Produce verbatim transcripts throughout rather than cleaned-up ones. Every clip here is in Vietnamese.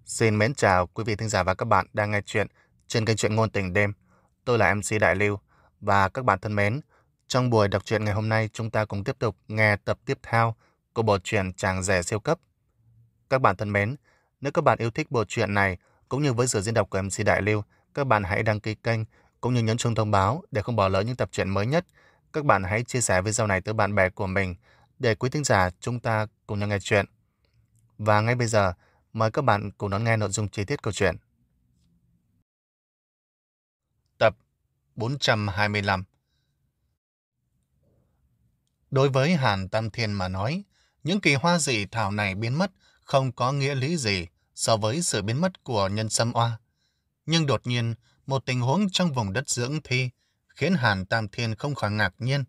Xin mến chào quý vị thính giả và các bạn đang nghe chuyện trên kênh truyện ngôn tình đêm. Tôi là em xê Đại Lưu và các bạn thân mến, trong buổi đọc truyện ngày hôm nay chúng ta cùng tiếp tục nghe tập tiếp theo của bộ truyện Chàng rể siêu cấp. Các bạn thân mến, nếu các bạn yêu thích bộ truyện này cũng như với sự diễn đọc của em xê Đại Lưu, các bạn hãy đăng ký kênh cũng như nhấn chuông thông báo để không bỏ lỡ những tập truyện mới nhất. Các bạn hãy chia sẻ video này tới bạn bè của mình để quý thính giả chúng ta cùng nhau nghe chuyện. Và ngay bây giờ, mời các bạn cùng đón nghe nội dung chi tiết câu chuyện. Tập bốn trăm hai mươi lăm. Đối với Hàn Tam Thiên mà nói, những kỳ hoa dị thảo này biến mất không có nghĩa lý gì so với sự biến mất của nhân sâm oa. Nhưng đột nhiên, một tình huống trong vùng đất dưỡng thi khiến Hàn Tam Thiên không khỏi ngạc nhiên.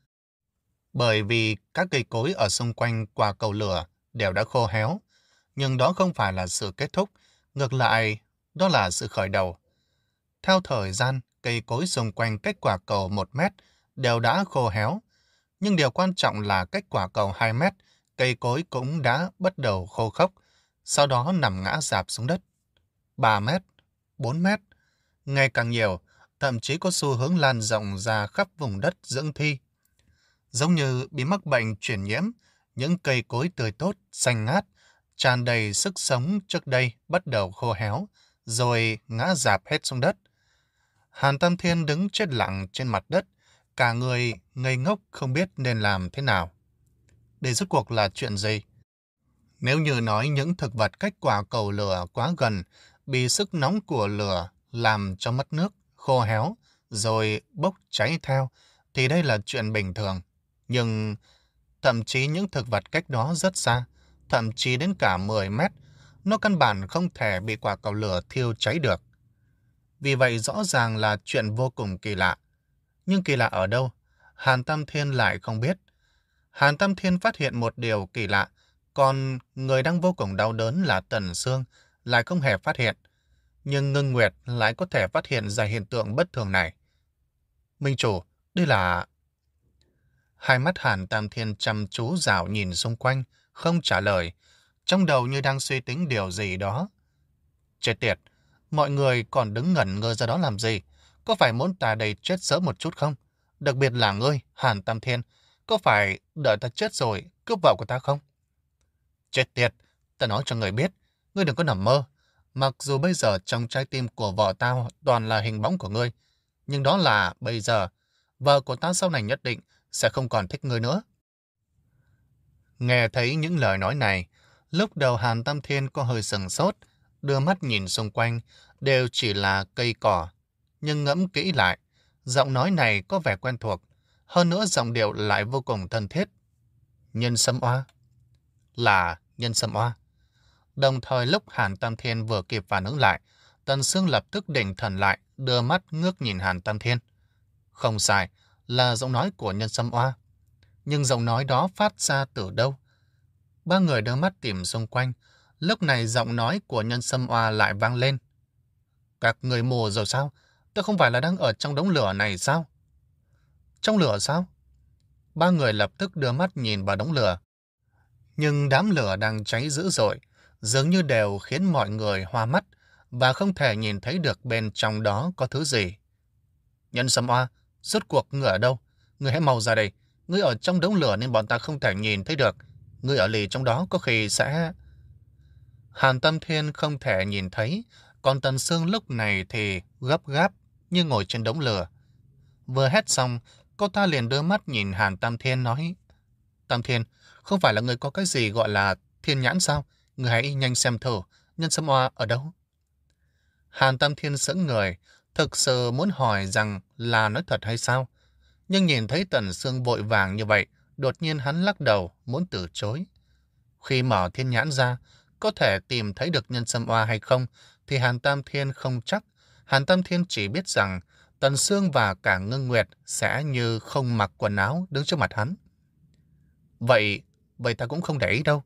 Bởi vì các cây cối ở xung quanh quả cầu lửa đều đã khô héo, nhưng đó không phải là sự kết thúc, ngược lại, đó là sự khởi đầu. Theo thời gian, cây cối xung quanh cách quả cầu một mét đều đã khô héo, nhưng điều quan trọng là cách quả cầu hai mét, cây cối cũng đã bắt đầu khô khốc, sau đó nằm ngã rạp xuống đất. ba mét, bốn mét, ngày càng nhiều, thậm chí có xu hướng lan rộng ra khắp vùng đất dưỡng thi. Giống như bị mắc bệnh truyền nhiễm, những cây cối tươi tốt, xanh ngát, tràn đầy sức sống trước đây bắt đầu khô héo, rồi ngã rạp hết xuống đất. Hàn Tam Thiên đứng chết lặng trên mặt đất, cả người ngây ngốc không biết nên làm thế nào. Đây rốt cuộc là chuyện gì? Nếu như nói những thực vật cách quả cầu lửa quá gần, bị sức nóng của lửa làm cho mất nước, khô héo, rồi bốc cháy theo, thì đây là chuyện bình thường. Nhưng thậm chí những thực vật cách đó rất xa, thậm chí đến cả mười mét, nó căn bản không thể bị quả cầu lửa thiêu cháy được. Vì vậy rõ ràng là chuyện vô cùng kỳ lạ. Nhưng kỳ lạ ở đâu? Hàn Tam Thiên lại không biết. Hàn Tam Thiên phát hiện một điều kỳ lạ, còn người đang vô cùng đau đớn là Tần Sương lại không hề phát hiện. Nhưng Ngưng Nguyệt lại có thể phát hiện ra hiện tượng bất thường này. Minh chủ, đây là... Hai mắt Hàn Tam Thiên chăm chú rảo nhìn xung quanh, không trả lời, trong đầu như đang suy tính điều gì đó. Chết tiệt, mọi người còn đứng ngẩn ngơ ra đó làm gì? Có phải muốn ta đây chết sớm một chút không? Đặc biệt là ngươi, Hàn Tam Thiên, có phải đợi ta chết rồi cướp vợ của ta không? Chết tiệt, ta nói cho người biết, ngươi đừng có nằm mơ. Mặc dù bây giờ trong trái tim của vợ tao toàn là hình bóng của ngươi, nhưng đó là bây giờ, vợ của ta sau này nhất định sẽ không còn thích ngươi nữa. Nghe thấy những lời nói này, lúc đầu Hàn Tam Thiên có hơi sừng sốt, đưa mắt nhìn xung quanh, đều chỉ là cây cỏ. Nhưng ngẫm kỹ lại, giọng nói này có vẻ quen thuộc, hơn nữa giọng điệu lại vô cùng thân thiết. Nhân sâm oa. Là nhân sâm oa. Đồng thời lúc Hàn Tam Thiên vừa kịp phản ứng lại, Tần Sương lập tức định thần lại, đưa mắt ngước nhìn Hàn Tam Thiên. Không sai, là giọng nói của nhân sâm oa. Nhưng giọng nói đó phát ra từ đâu? Ba người đưa mắt tìm xung quanh, lúc này giọng nói của nhân sâm oa lại vang lên. Các người mù rồi sao? Tôi không phải là đang ở trong đống lửa này sao? Trong lửa sao? Ba người lập tức đưa mắt nhìn vào đống lửa. Nhưng đám lửa đang cháy dữ dội, dường như đều khiến mọi người hoa mắt và không thể nhìn thấy được bên trong đó có thứ gì. Nhân sâm oa, rốt cuộc ngươi ở đâu? Ngươi hãy mau ra đây. Ngươi ở trong đống lửa nên bọn ta không thể nhìn thấy được. Ngươi ở lì trong đó có khi sẽ... Hàn Tam Thiên không thể nhìn thấy, còn Tần Sương lúc này thì gấp gáp như ngồi trên đống lửa. Vừa hét xong, cô ta liền đưa mắt nhìn Hàn Tam Thiên nói: Tam Thiên, không phải là người có cái gì gọi là thiên nhãn sao? Người hãy nhanh xem thử, nhân sâm oa ở đâu? Hàn Tam Thiên sững người, thực sự muốn hỏi rằng là nói thật hay sao? Nhưng nhìn thấy Tần Sương vội vàng như vậy, đột nhiên hắn lắc đầu, muốn từ chối. Khi mở thiên nhãn ra, có thể tìm thấy được nhân sâm oa hay không, thì Hàn Tam Thiên không chắc. Hàn Tam Thiên chỉ biết rằng Tần Sương và cả Ngưng Nguyệt sẽ như không mặc quần áo đứng trước mặt hắn. Vậy, vậy ta cũng không để ý đâu.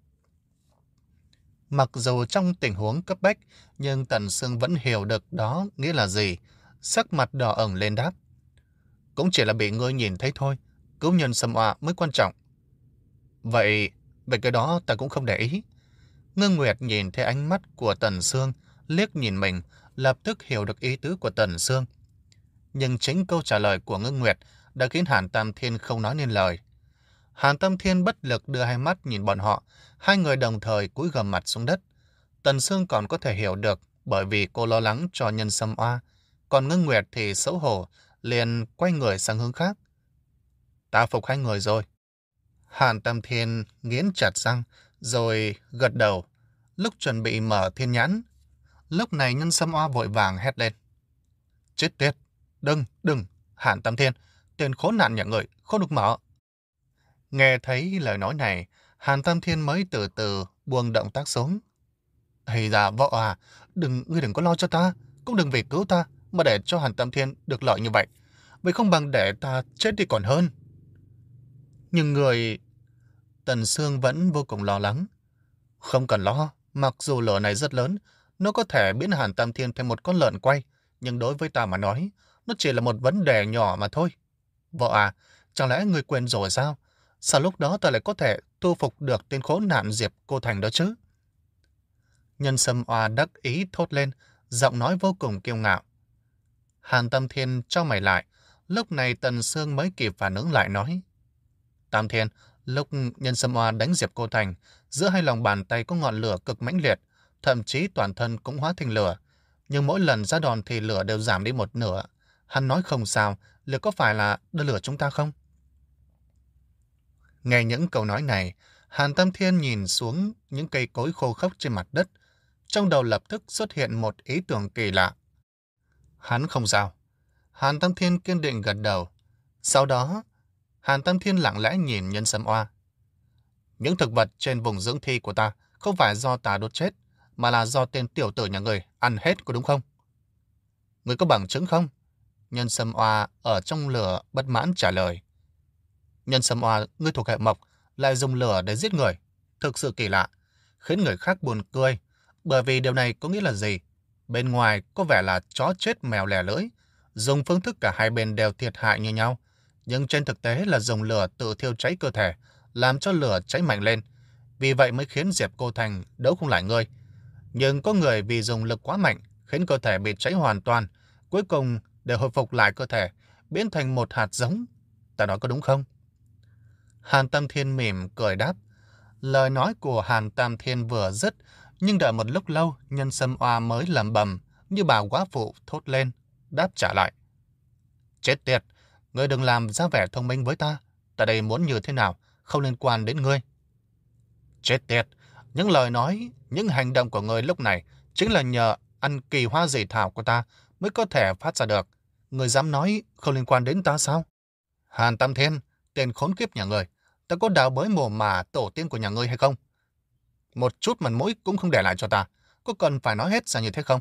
Mặc dù trong tình huống cấp bách, nhưng Tần Sương vẫn hiểu được đó nghĩa là gì. Sắc mặt đỏ ửng lên đáp. Cũng chỉ là bị ngươi nhìn thấy thôi, cứu nhân sâm oa mới quan trọng. Vậy, vậy cái đó ta cũng không để ý. Ngưng Nguyệt nhìn thấy ánh mắt của Tần Sương, liếc nhìn mình, lập tức hiểu được ý tứ của Tần Sương. Nhưng chính câu trả lời của Ngưng Nguyệt đã khiến Hàn Tam Thiên không nói nên lời. Hàn Tam Thiên bất lực đưa hai mắt nhìn bọn họ, hai người đồng thời cúi gằm mặt xuống đất. Tần Sương còn có thể hiểu được bởi vì cô lo lắng cho Nhân Sâm Oa, còn Ngưng Nguyệt thì xấu hổ, liền quay người sang hướng khác. Ta phục hai người rồi. Hàn Tam Thiên nghiến chặt răng, rồi gật đầu. Lúc chuẩn bị mở thiên nhãn, lúc này Nhân Sâm Oa vội vàng hét lên. Chết tiệt! Đừng, đừng! Hàn Tam Thiên, tên khốn nạn nhà người, không được mở. Nghe thấy lời nói này, Hàn Tam Thiên mới từ từ buông động tác xuống. Hay da vợ à, đừng, ngươi đừng có lo cho ta, cũng đừng vì cứu ta mà để cho Hàn Tam Thiên được lợi như vậy. Vậy không bằng để ta chết đi còn hơn. Nhưng người... Tần Sương vẫn vô cùng lo lắng. Không cần lo, mặc dù lửa này rất lớn, nó có thể biến Hàn Tam Thiên thành một con lợn quay, nhưng đối với ta mà nói, nó chỉ là một vấn đề nhỏ mà thôi. Vợ à, chẳng lẽ người quên rồi sao? Sao lúc đó ta lại có thể thu phục được tên khốn nạn Diệp Cô Thành đó chứ? Nhân Sâm Oa đắc ý thốt lên, giọng nói vô cùng kiêu ngạo. Hàn Tam Thiên trao mày lại, lúc này Tần Sương mới kịp phản ứng lại nói. Tam Thiên, lúc Nhân Sâm Oa đánh Diệp Cô Thành, giữa hai lòng bàn tay có ngọn lửa cực mãnh liệt, thậm chí toàn thân cũng hóa thành lửa. Nhưng mỗi lần ra đòn thì lửa đều giảm đi một nửa. Hắn nói không sao, liệu có phải là đưa lửa chúng ta không? Nghe những câu nói này, Hàn Tam Thiên nhìn xuống những cây cối khô khốc trên mặt đất. Trong đầu lập tức xuất hiện một ý tưởng kỳ lạ. Hắn không sao. Hàn Tam Thiên kiên định gật đầu. Sau đó, Hàn Tam Thiên lặng lẽ nhìn Nhân Sâm Oa. Những thực vật trên vùng dưỡng thi của ta không phải do ta đốt chết, mà là do tên tiểu tử nhà người ăn hết, có đúng không? Người có bằng chứng không? Nhân Sâm Oa ở trong lửa bất mãn trả lời. Nhân Sâm Oa, ngươi thuộc hệ mộc, lại dùng lửa để giết người. Thực sự kỳ lạ, khiến người khác buồn cười. Bởi vì điều này có nghĩa là gì? Bên ngoài có vẻ là chó chết mèo lẻ lưỡi, dùng phương thức cả hai bên đều thiệt hại như nhau. Nhưng trên thực tế là dùng lửa tự thiêu cháy cơ thể, làm cho lửa cháy mạnh lên. Vì vậy mới khiến Diệp Cô Thành đấu không lại ngươi. Nhưng có người vì dùng lực quá mạnh, khiến cơ thể bị cháy hoàn toàn. Cuối cùng để hồi phục lại cơ thể, biến thành một hạt giống. Ta nói có đúng không? Hàn Tam Thiên mỉm cười đáp. Lời nói của Hàn Tam Thiên vừa dứt, nhưng đợi một lúc lâu, Nhân Sâm Oa mới lẩm bẩm như bà quá phụ thốt lên, đáp trả lại. Chết tiệt, ngươi đừng làm ra vẻ thông minh với ta. Ta đây muốn như thế nào, không liên quan đến ngươi. Chết tiệt, những lời nói, những hành động của ngươi lúc này chính là nhờ ăn kỳ hoa dị thảo của ta mới có thể phát ra được. Ngươi dám nói không liên quan đến ta sao? Hàn Tam Thiên, tên khốn kiếp nhà ngươi, ta có đào bới mồ mà tổ tiên của nhà ngươi hay không? Một chút mặt mũi cũng không để lại cho ta, có cần phải nói hết ra như thế không?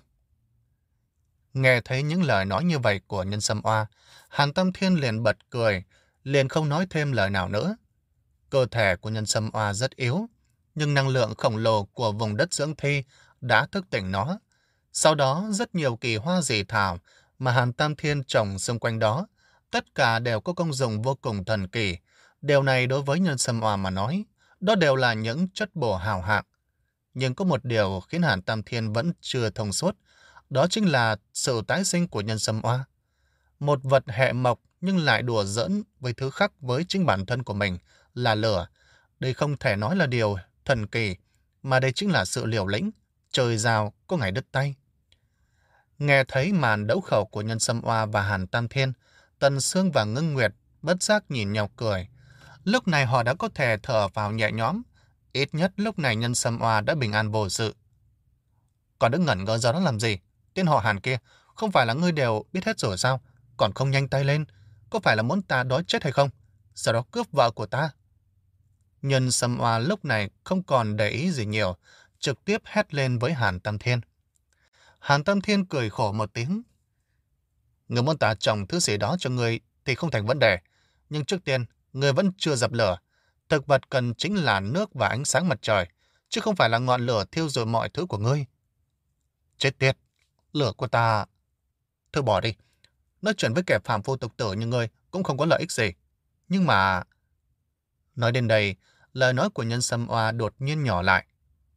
Nghe thấy những lời nói như vậy của Nhân Sâm Oa, Hàn Tam Thiên liền bật cười, liền không nói thêm lời nào nữa. Cơ thể của Nhân Sâm Oa rất yếu, nhưng năng lượng khổng lồ của vùng đất dưỡng thi đã thức tỉnh nó. Sau đó, rất nhiều kỳ hoa dị thảo mà Hàn Tam Thiên trồng xung quanh đó, tất cả đều có công dụng vô cùng thần kỳ. Điều này đối với Nhân Sâm Oa mà nói, đó đều là những chất bổ hào hạng. Nhưng có một điều khiến Hàn Tam Thiên vẫn chưa thông suốt, đó chính là sự tái sinh của Nhân Sâm Oa. Một vật hệ mộc nhưng lại đùa giỡn với thứ khác với chính bản thân của mình là lửa. Đây không thể nói là điều thần kỳ, mà đây chính là sự liều lĩnh, trời rào có ngày đứt tay. Nghe thấy màn đấu khẩu của Nhân Sâm Oa và Hàn Tam Thiên, Tần Sương và Ngưng Nguyệt bất giác nhìn nhau cười. Lúc này họ đã có thể thở vào nhẹ nhõm, ít nhất lúc này Nhân Sâm Oa đã bình an vô sự. Còn đứng ngẩn ngơ ra đó làm gì? Tên họ Hàn kia, không phải là ngươi đều biết hết rồi sao? Còn không nhanh tay lên, có phải là muốn ta đói chết hay không? Sau đó cướp vợ của ta. Nhân Sâm Oa lúc này không còn để ý gì nhiều, trực tiếp hét lên với Hàn Tam Thiên. Hàn Tam Thiên cười khổ một tiếng. Người muốn ta trồng thứ gì đó cho ngươi thì không thành vấn đề, nhưng trước tiên, ngươi vẫn chưa dập lửa. Thực vật cần chính là nước và ánh sáng mặt trời, chứ không phải là ngọn lửa thiêu rụi mọi thứ của ngươi. Chết tiệt, lửa của ta... Thôi bỏ đi, nói chuyện với kẻ phàm phu tục tử như ngươi cũng không có lợi ích gì. Nhưng mà... Nói đến đây, lời nói của Nhân Sâm Oa đột nhiên nhỏ lại.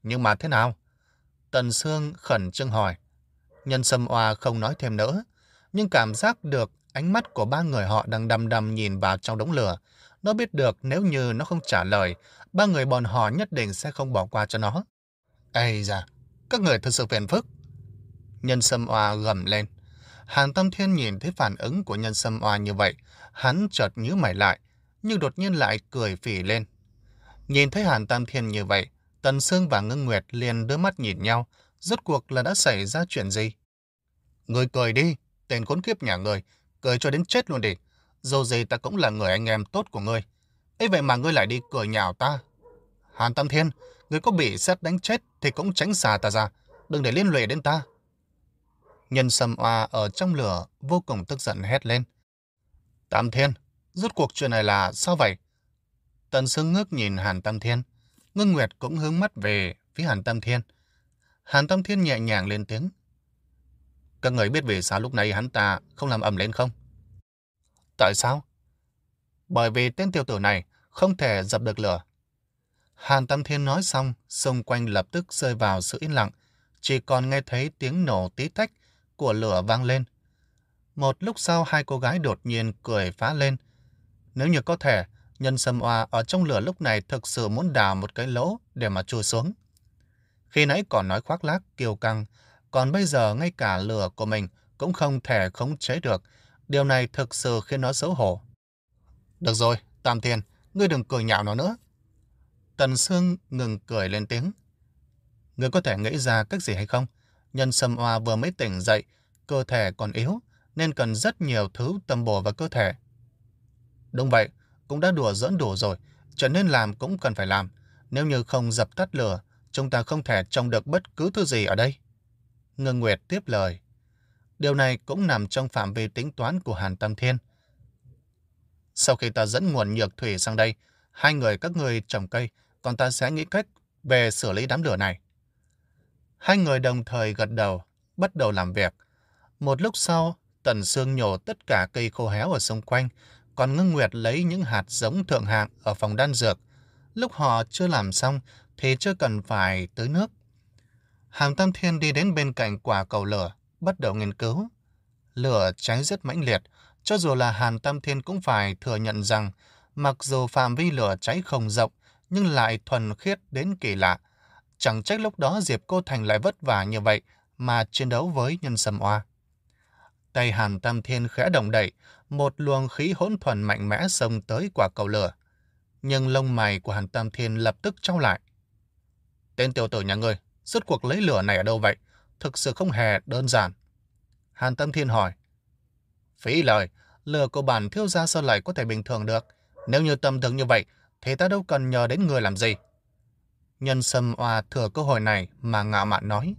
Nhưng mà thế nào? Tần Sương khẩn trương hỏi. Nhân Sâm Oa không nói thêm nữa, nhưng cảm giác được ánh mắt của ba người họ đang đăm đăm nhìn vào trong đống lửa. Nó biết được nếu như nó không trả lời, ba người bọn họ nhất định sẽ không bỏ qua cho nó. Ây da, các người thật sự phiền phức. Nhân Sâm Oa gầm lên. Hàn Tâm Thiên nhìn thấy phản ứng của Nhân Sâm Oa như vậy, hắn chợt nhíu mày lại, nhưng đột nhiên lại cười phì lên. Nhìn thấy Hàn Tam Thiên như vậy, Tần Sương và Ngưng Nguyệt liền đưa mắt nhìn nhau, rốt cuộc là đã xảy ra chuyện gì? Người cười đi, tên khốn kiếp nhà người, cười cho đến chết luôn đi. Dù gì ta cũng là người anh em tốt của ngươi. Ấy vậy mà ngươi lại đi cười nhạo ta. Hàn Tam Thiên, ngươi có bị sét đánh chết thì cũng tránh xa ta ra, đừng để liên lụy đến ta. Nhân Sâm Oa ở trong lửa vô cùng tức giận hét lên. Tam Thiên, rốt cuộc chuyện này là sao vậy? Tần Sương ngước nhìn Hàn Tam Thiên. Ngưng Nguyệt cũng hướng mắt về phía Hàn Tam Thiên. Hàn Tam Thiên nhẹ nhàng lên tiếng. Các người biết vì sao lúc này hắn ta không làm ầm lên không? Tại sao? Bởi vì tên tiểu tử này không thể dập được lửa. Hàn Tam Thiên nói xong, xung quanh lập tức rơi vào sự yên lặng, chỉ còn nghe thấy tiếng nổ tí tách của lửa vang lên. Một lúc sau hai cô gái đột nhiên cười phá lên. Nếu như có thể, Nhân Sâm Oa ở trong lửa lúc này thực sự muốn đào một cái lỗ để mà chui xuống. Khi nãy còn nói khoác lác, kiêu căng, còn bây giờ ngay cả lửa của mình cũng không thể khống chế được. Điều này thực sự khiến nó xấu hổ. Được rồi, Tam Thiên, ngươi đừng cười nhạo nó nữa. Tần Sương ngừng cười lên tiếng. Ngươi có thể nghĩ ra cách gì hay không? Nhân Sâm Oa vừa mới tỉnh dậy, cơ thể còn yếu, nên cần rất nhiều thứ tâm bổ vào cơ thể. Đúng vậy, cũng đã đùa giỡn đủ rồi, cho nên làm cũng cần phải làm. Nếu như không dập tắt lửa, chúng ta không thể trông được bất cứ thứ gì ở đây. Ngưng Nguyệt tiếp lời. Điều này cũng nằm trong phạm vi tính toán của Hàn Tam Thiên. Sau khi ta dẫn nguồn nhược thủy sang đây, hai người các người trồng cây, còn ta sẽ nghĩ cách về xử lý đám lửa này. Hai người đồng thời gật đầu, bắt đầu làm việc. Một lúc sau, Tần Sương nhổ tất cả cây khô héo ở xung quanh, còn Ngưng Nguyệt lấy những hạt giống thượng hạng ở phòng đan dược. Lúc họ chưa làm xong thì chưa cần phải tưới nước. Hàn Tam Thiên đi đến bên cạnh quả cầu lửa, bắt đầu nghiên cứu. Lửa cháy rất mãnh liệt, cho dù là Hàn Tam Thiên cũng phải thừa nhận rằng mặc dù phạm vi lửa cháy không rộng nhưng lại thuần khiết đến kỳ lạ. Chẳng trách lúc đó Diệp Cô Thành lại vất vả như vậy mà chiến đấu với Nhân Sâm Oa. Tay Hàn Tam Thiên khẽ động đậy, một luồng khí hỗn thuần mạnh mẽ xông tới quả cầu lửa. Nhưng lông mày của Hàn Tam Thiên lập tức trao lại. Tên tiểu tử nhà ngươi, rốt cuộc lấy lửa này ở đâu vậy? Thực sự không hề đơn giản. Hàn Tam Thiên hỏi. Phí lời, lửa của bản thiếu gia sao lại có thể bình thường được? Nếu như tầm thường như vậy, thì ta đâu cần nhờ đến người làm gì? Nhân Sâm Oa thừa cơ hội này mà ngạo mạn nói.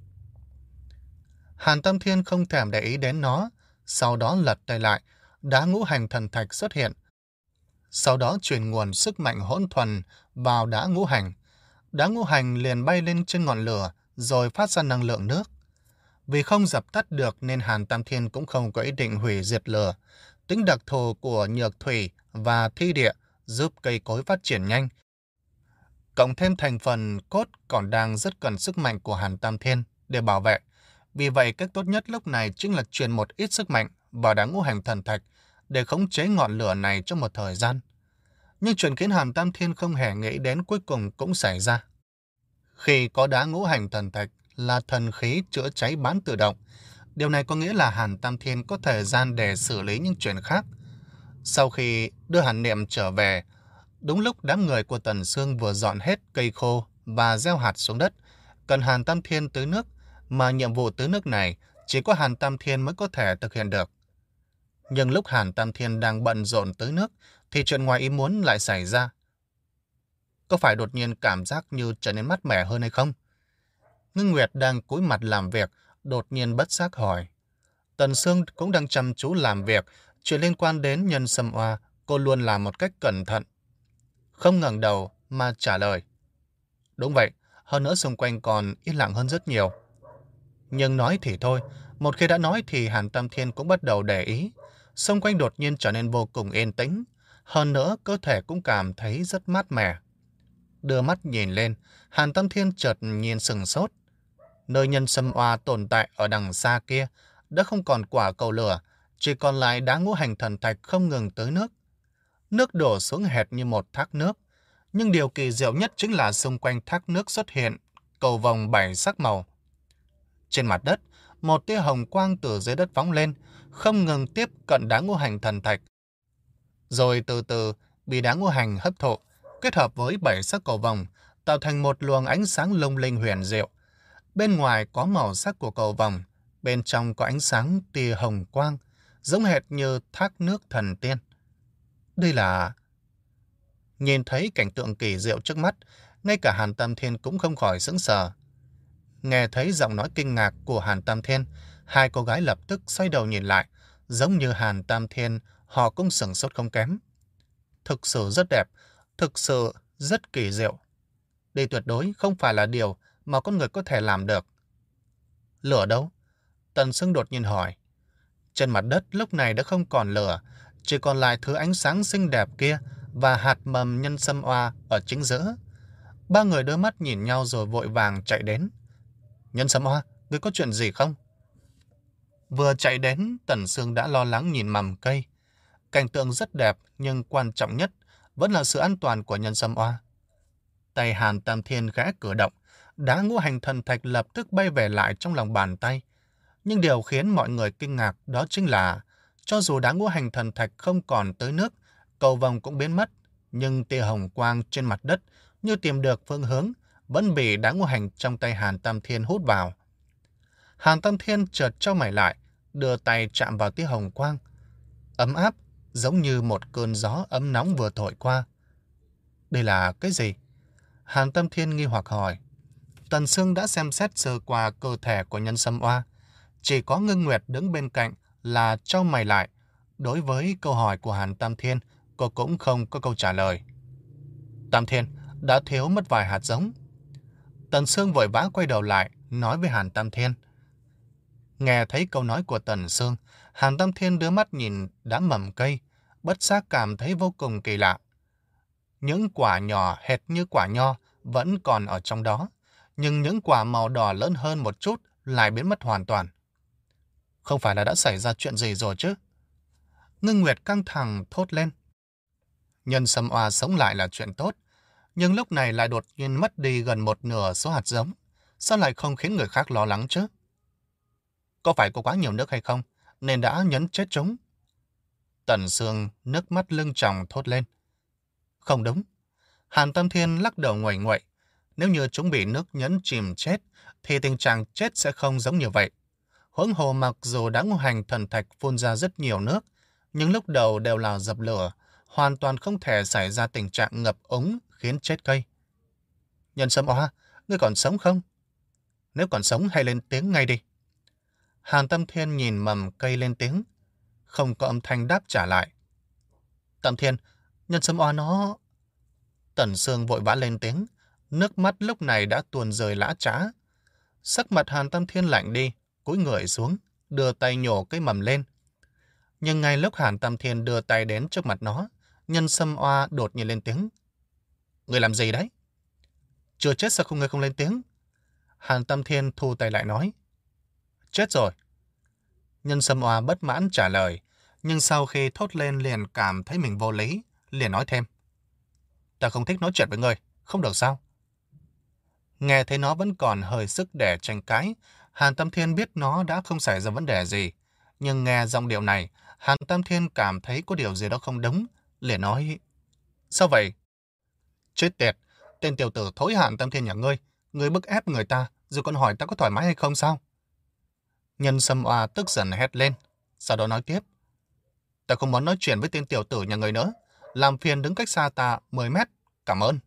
Hàn Tam Thiên không thèm để ý đến nó, sau đó lật tay lại, đá ngũ hành thần thạch xuất hiện. Sau đó truyền nguồn sức mạnh hỗn thuần vào đá ngũ hành. Đá ngũ hành liền bay lên trên ngọn lửa, rồi phát ra năng lượng nước. Vì không dập tắt được nên Hàn Tam Thiên cũng không có ý định hủy diệt lửa. Tính đặc thù của nhược thủy và thi địa giúp cây cối phát triển nhanh. Cộng thêm thành phần cốt còn đang rất cần sức mạnh của Hàn Tam Thiên để bảo vệ. Vì vậy, cách tốt nhất lúc này chính là truyền một ít sức mạnh vào đá ngũ hành thần thạch để khống chế ngọn lửa này trong một thời gian. Nhưng chuyện khiến Hàn Tam Thiên không hề nghĩ đến cuối cùng cũng xảy ra. Khi có đá ngũ hành thần thạch là thần khí chữa cháy bán tự động, điều này có nghĩa là Hàn Tam Thiên có thời gian để xử lý những chuyện khác. Sau khi đưa Hàn Niệm trở về, đúng lúc đám người của Tần Sương vừa dọn hết cây khô và gieo hạt xuống đất, cần Hàn Tam Thiên tưới nước, mà nhiệm vụ tưới nước này chỉ có Hàn Tam Thiên mới có thể thực hiện được. Nhưng lúc Hàn Tam Thiên đang bận rộn tưới nước, thì chuyện ngoài ý muốn lại xảy ra. Có phải đột nhiên cảm giác như trở nên mát mẻ hơn hay không? Ngưng Nguyệt đang cúi mặt làm việc, đột nhiên bất giác hỏi. Tần Sương cũng đang chăm chú làm việc, chuyện liên quan đến Nhân Sâm Oa, cô luôn làm một cách cẩn thận. Không ngẩng đầu mà trả lời. Đúng vậy, hơn nữa xung quanh còn yên lặng hơn rất nhiều. Nhưng nói thì thôi, một khi đã nói thì Hàn Tam Thiên cũng bắt đầu để ý. Xung quanh đột nhiên trở nên vô cùng yên tĩnh, hơn nữa cơ thể cũng cảm thấy rất mát mẻ. Đưa mắt nhìn lên, Hàn Tam Thiên chợt nhìn sừng sốt. Nơi nhân sâm oa tồn tại ở đằng xa kia đã không còn quả cầu lửa, chỉ còn lại đá ngũ hành thần thạch không ngừng tới nước. Nước đổ xuống hệt như một thác nước, nhưng điều kỳ diệu nhất chính là xung quanh thác nước xuất hiện cầu vồng bảy sắc màu. Trên mặt đất, một tia hồng quang từ dưới đất phóng lên, không ngừng tiếp cận đá ngũ hành thần thạch, rồi từ từ bị đá ngũ hành hấp thụ, kết hợp với bảy sắc cầu vồng, tạo thành một luồng ánh sáng lung linh huyền diệu. Bên ngoài có màu sắc của cầu vồng, bên trong có ánh sáng tia hồng quang, giống hệt như thác nước thần tiên. Đây là... Nhìn thấy cảnh tượng kỳ diệu trước mắt, ngay cả Hàn Tam Thiên cũng không khỏi sững sờ. Nghe thấy giọng nói kinh ngạc của Hàn Tam Thiên, hai cô gái lập tức xoay đầu nhìn lại, giống như Hàn Tam Thiên, họ cũng sửng sốt không kém. Thực sự rất đẹp, thực sự rất kỳ diệu. Đây tuyệt đối không phải là điều mà con người có thể làm được. Lửa đâu? Tần Sương đột nhiên hỏi. Trên mặt đất lúc này đã không còn lửa, chỉ còn lại thứ ánh sáng xinh đẹp kia và hạt mầm nhân sâm oa ở chính giữa. Ba người đôi mắt nhìn nhau rồi vội vàng chạy đến. Nhân sâm oa, ngươi có chuyện gì không? Vừa chạy đến, Tần Sương đã lo lắng nhìn mầm cây. Cảnh tượng rất đẹp, nhưng quan trọng nhất vẫn là sự an toàn của nhân sâm oa. Tay Hàn Tam Thiên khẽ cử động, đá ngũ hành thần thạch lập tức bay về lại trong lòng bàn tay. Nhưng điều khiến mọi người kinh ngạc đó chính là, cho dù đá ngũ hành thần thạch không còn tới nước, cầu vồng cũng biến mất, nhưng tia hồng quang trên mặt đất như tìm được phương hướng, vẫn bị đá ngũ hành trong tay Hàn Tam Thiên hút vào. Hàn Tam Thiên chợt chau mày lại, đưa tay chạm vào tia hồng quang. Ấm áp, giống như một cơn gió ấm nóng vừa thổi qua. Đây là cái gì? Hàn Tam Thiên nghi hoặc hỏi. Tần Sương đã xem xét sơ qua cơ thể của nhân sâm oa. Chỉ có Ngưng Nguyệt đứng bên cạnh là chau mày lại. Đối với câu hỏi của Hàn Tam Thiên, cô cũng không có câu trả lời. Tam Thiên, đã thiếu mất vài hạt giống. Tần Sương vội vã quay đầu lại, nói với Hàn Tam Thiên. Nghe thấy câu nói của Tần Sương, Hàn Tam Thiên đưa mắt nhìn đám mầm cây, bất giác cảm thấy vô cùng kỳ lạ. Những quả nhỏ hệt như quả nho vẫn còn ở trong đó, nhưng những quả màu đỏ lớn hơn một chút lại biến mất hoàn toàn. Không phải là đã xảy ra chuyện gì rồi chứ? Ngưng Nguyệt căng thẳng thốt lên. Nhân sâm oa sống lại là chuyện tốt, nhưng lúc này lại đột nhiên mất đi gần một nửa số hạt giống. Sao lại không khiến người khác lo lắng chứ? Có phải có quá nhiều nước hay không, nên đã nhấn chết chúng? Tần Sương nước mắt lưng tròng thốt lên. Không đúng. Hàn Tam Thiên lắc đầu nguậy nguậy. Nếu như chúng bị nước nhấn chìm chết, thì tình trạng chết sẽ không giống như vậy. Huống hồ mặc dù đã ngũ hành thần thạch phun ra rất nhiều nước, nhưng lúc đầu đều là dập lửa, hoàn toàn không thể xảy ra tình trạng ngập úng khiến chết cây. Nhân sâm oa, ngươi còn sống không? Nếu còn sống hãy lên tiếng ngay đi. Hàn Tam Thiên nhìn mầm cây lên tiếng, không có âm thanh đáp trả lại. Tam Thiên, nhân sâm oa nó... Tần Sương vội vã lên tiếng, nước mắt lúc này đã tuôn rơi lã chã. Sắc mặt Hàn Tam Thiên lạnh đi, cúi người xuống, đưa tay nhổ cây mầm lên. Nhưng ngay lúc Hàn Tam Thiên đưa tay đến trước mặt nó, nhân sâm oa đột nhiên lên tiếng. Người làm gì đấy? Chưa chết sao không người không lên tiếng? Hàn Tam Thiên thu tay lại nói. Chết rồi. Nhân sâm oa bất mãn trả lời, nhưng sau khi thốt lên liền cảm thấy mình vô lý, liền nói thêm. Ta không thích nói chuyện với người, không được sao? Nghe thấy nó vẫn còn hơi sức để tranh cãi, Hàn Tam Thiên biết nó đã không xảy ra vấn đề gì. Nhưng nghe giọng điệu này, Hàn Tam Thiên cảm thấy có điều gì đó không đúng, liền nói. Sao vậy? Chết tiệt, tên tiểu tử thối Hàn Tam Thiên nhà ngươi, ngươi bức ép người ta, rồi còn hỏi ta có thoải mái hay không sao? Nhân sâm oa tức giận hét lên, sau đó nói tiếp. Ta không muốn nói chuyện với tên tiểu tử nhà ngươi nữa, làm phiền đứng cách xa ta mười mét, cảm ơn.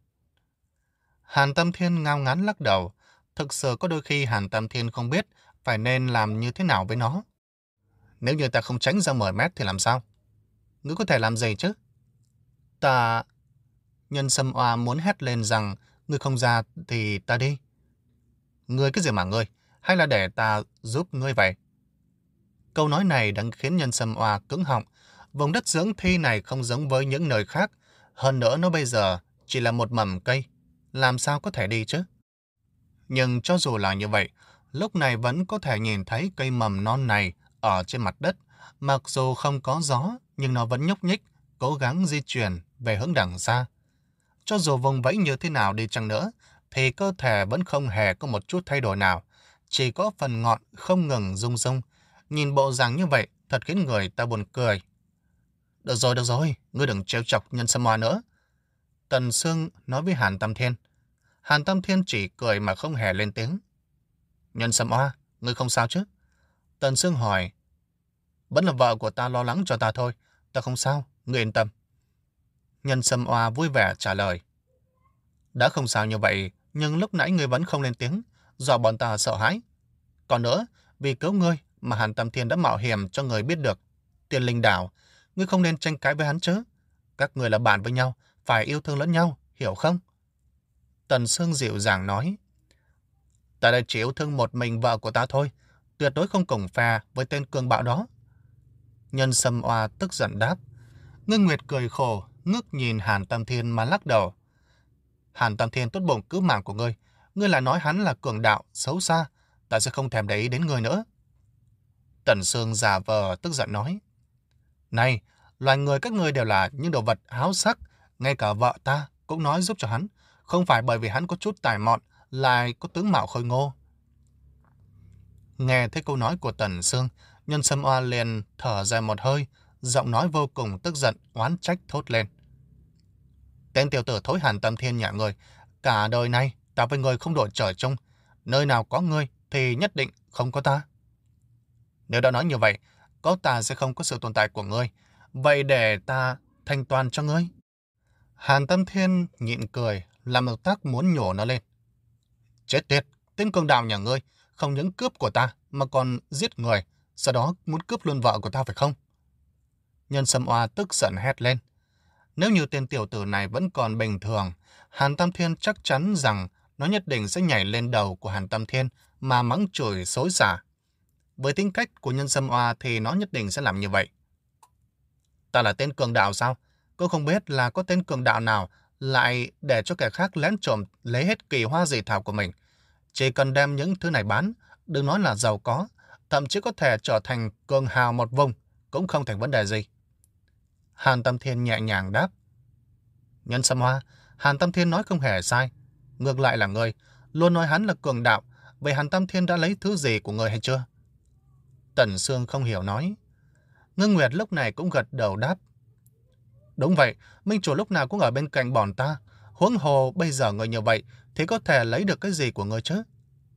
Hàn Tam Thiên ngao ngán lắc đầu, thực sự có đôi khi Hàn Tam Thiên không biết phải nên làm như thế nào với nó. Nếu như ta không tránh ra mười mét thì làm sao? Ngươi có thể làm gì chứ? Ta... Nhân sâm oa muốn hét lên rằng ngươi không ra thì ta đi. Ngươi cái gì mà ngươi? Hay là để ta giúp ngươi vậy? Câu nói này đã khiến nhân sâm oa cứng họng. Vùng đất dưỡng thi này không giống với những nơi khác. Hơn nữa nó bây giờ chỉ là một mầm cây. làm sao có thể đi chứ? Nhưng cho dù là như vậy, lúc này vẫn có thể nhìn thấy cây mầm non này ở trên mặt đất. Mặc dù không có gió, nhưng nó vẫn nhúc nhích, cố gắng di chuyển về hướng đằng xa. Cho dù vùng vẫy như thế nào đi chăng nữa, thì cơ thể vẫn không hề có một chút thay đổi nào. Chỉ có phần ngọn không ngừng rung rung. Nhìn bộ dạng như vậy, thật khiến người ta buồn cười. Được rồi, được rồi, ngươi đừng trêu chọc Nhân Sâm Hoa nữa. Tần Sương nói với Hàn Tam Thiên. Hàn Tam Thiên chỉ cười mà không hề lên tiếng. Nhân Sâm Hoa, ngươi không sao chứ? Tần Sương hỏi. Vẫn là vợ của ta lo lắng cho ta thôi. Ta không sao, ngươi yên tâm. Nhân Sâm Hoa vui vẻ trả lời. Đã không sao như vậy, nhưng lúc nãy ngươi vẫn không lên tiếng, do bọn ta sợ hãi. Còn nữa, vì cứu ngươi mà Hàn Tam Thiên đã mạo hiểm cho người biết được Tiên Linh Đảo, ngươi không nên tranh cãi với hắn chứ. Các người là bạn với nhau, phải yêu thương lẫn nhau, hiểu không? Tần Sương dịu dàng nói. Ta đây chỉ yêu thương một mình vợ của ta thôi, tuyệt đối không cùng phe với tên cường bạo đó. Nhân Sâm Oa tức giận đáp. Ngưng Nguyệt cười khổ, ngước nhìn Hàn Tam Thiên mà lắc đầu. Hàn Tam Thiên tốt bụng cứu mạng của ngươi, ngươi lại nói hắn là cường đạo, xấu xa, ta sẽ không thèm để ý đến ngươi nữa. Tần Sương giả vờ tức giận nói. Này, loài người các ngươi đều là những đồ vật háo sắc, ngay cả vợ ta cũng nói giúp cho hắn, không phải bởi vì hắn có chút tài mọn, lại có tướng mạo khôi ngô. Nghe thấy câu nói của Tần Sương, Nhân Sâm Oa liền thở dài một hơi, giọng nói vô cùng tức giận, oán trách thốt lên. Tên tiểu tử thối Hàn Tam Thiên nhà ngươi, cả đời này ta với ngươi không đổi trời chung, nơi nào có ngươi thì nhất định không có ta. Nếu đã nói như vậy, có ta sẽ không có sự tồn tại của ngươi, vậy để ta thanh toàn cho ngươi. Hàn Tam Thiên nhịn cười, làm một tác muốn nhổ nó lên. Chết tiệt, tên cường đạo nhà ngươi không những cướp của ta mà còn giết người, sau đó muốn cướp luôn vợ của ta phải không? Nhân Sâm Oa tức giận hét lên. Nếu như tên tiểu tử này vẫn còn bình thường, Hàn Tam Thiên chắc chắn rằng nó nhất định sẽ nhảy lên đầu của Hàn Tam Thiên mà mắng chửi xối xả. Với tính cách của Nhân Sâm Oa thì nó nhất định sẽ làm như vậy. Ta là tên cường đạo sao? Cô không biết là có tên cường đạo nào lại để cho kẻ khác lén trộm lấy hết kỳ hoa dị thảo của mình. Chỉ cần đem những thứ này bán, đừng nói là giàu có, thậm chí có thể trở thành cường hào một vùng, cũng không thành vấn đề gì. Hàn Tam Thiên nhẹ nhàng đáp. Nhân Sâm Hoa, Hàn Tam Thiên nói không hề sai. Ngược lại là ngươi, luôn nói hắn là cường đạo, vậy Hàn Tam Thiên đã lấy thứ gì của ngươi hay chưa? Tần Sương không hiểu nói. Ngưng Nguyệt lúc này cũng gật đầu đáp. Đúng vậy, Minh Chủ lúc nào cũng ở bên cạnh bọn ta. Huống hồ bây giờ người như vậy thì có thể lấy được cái gì của ngươi chứ?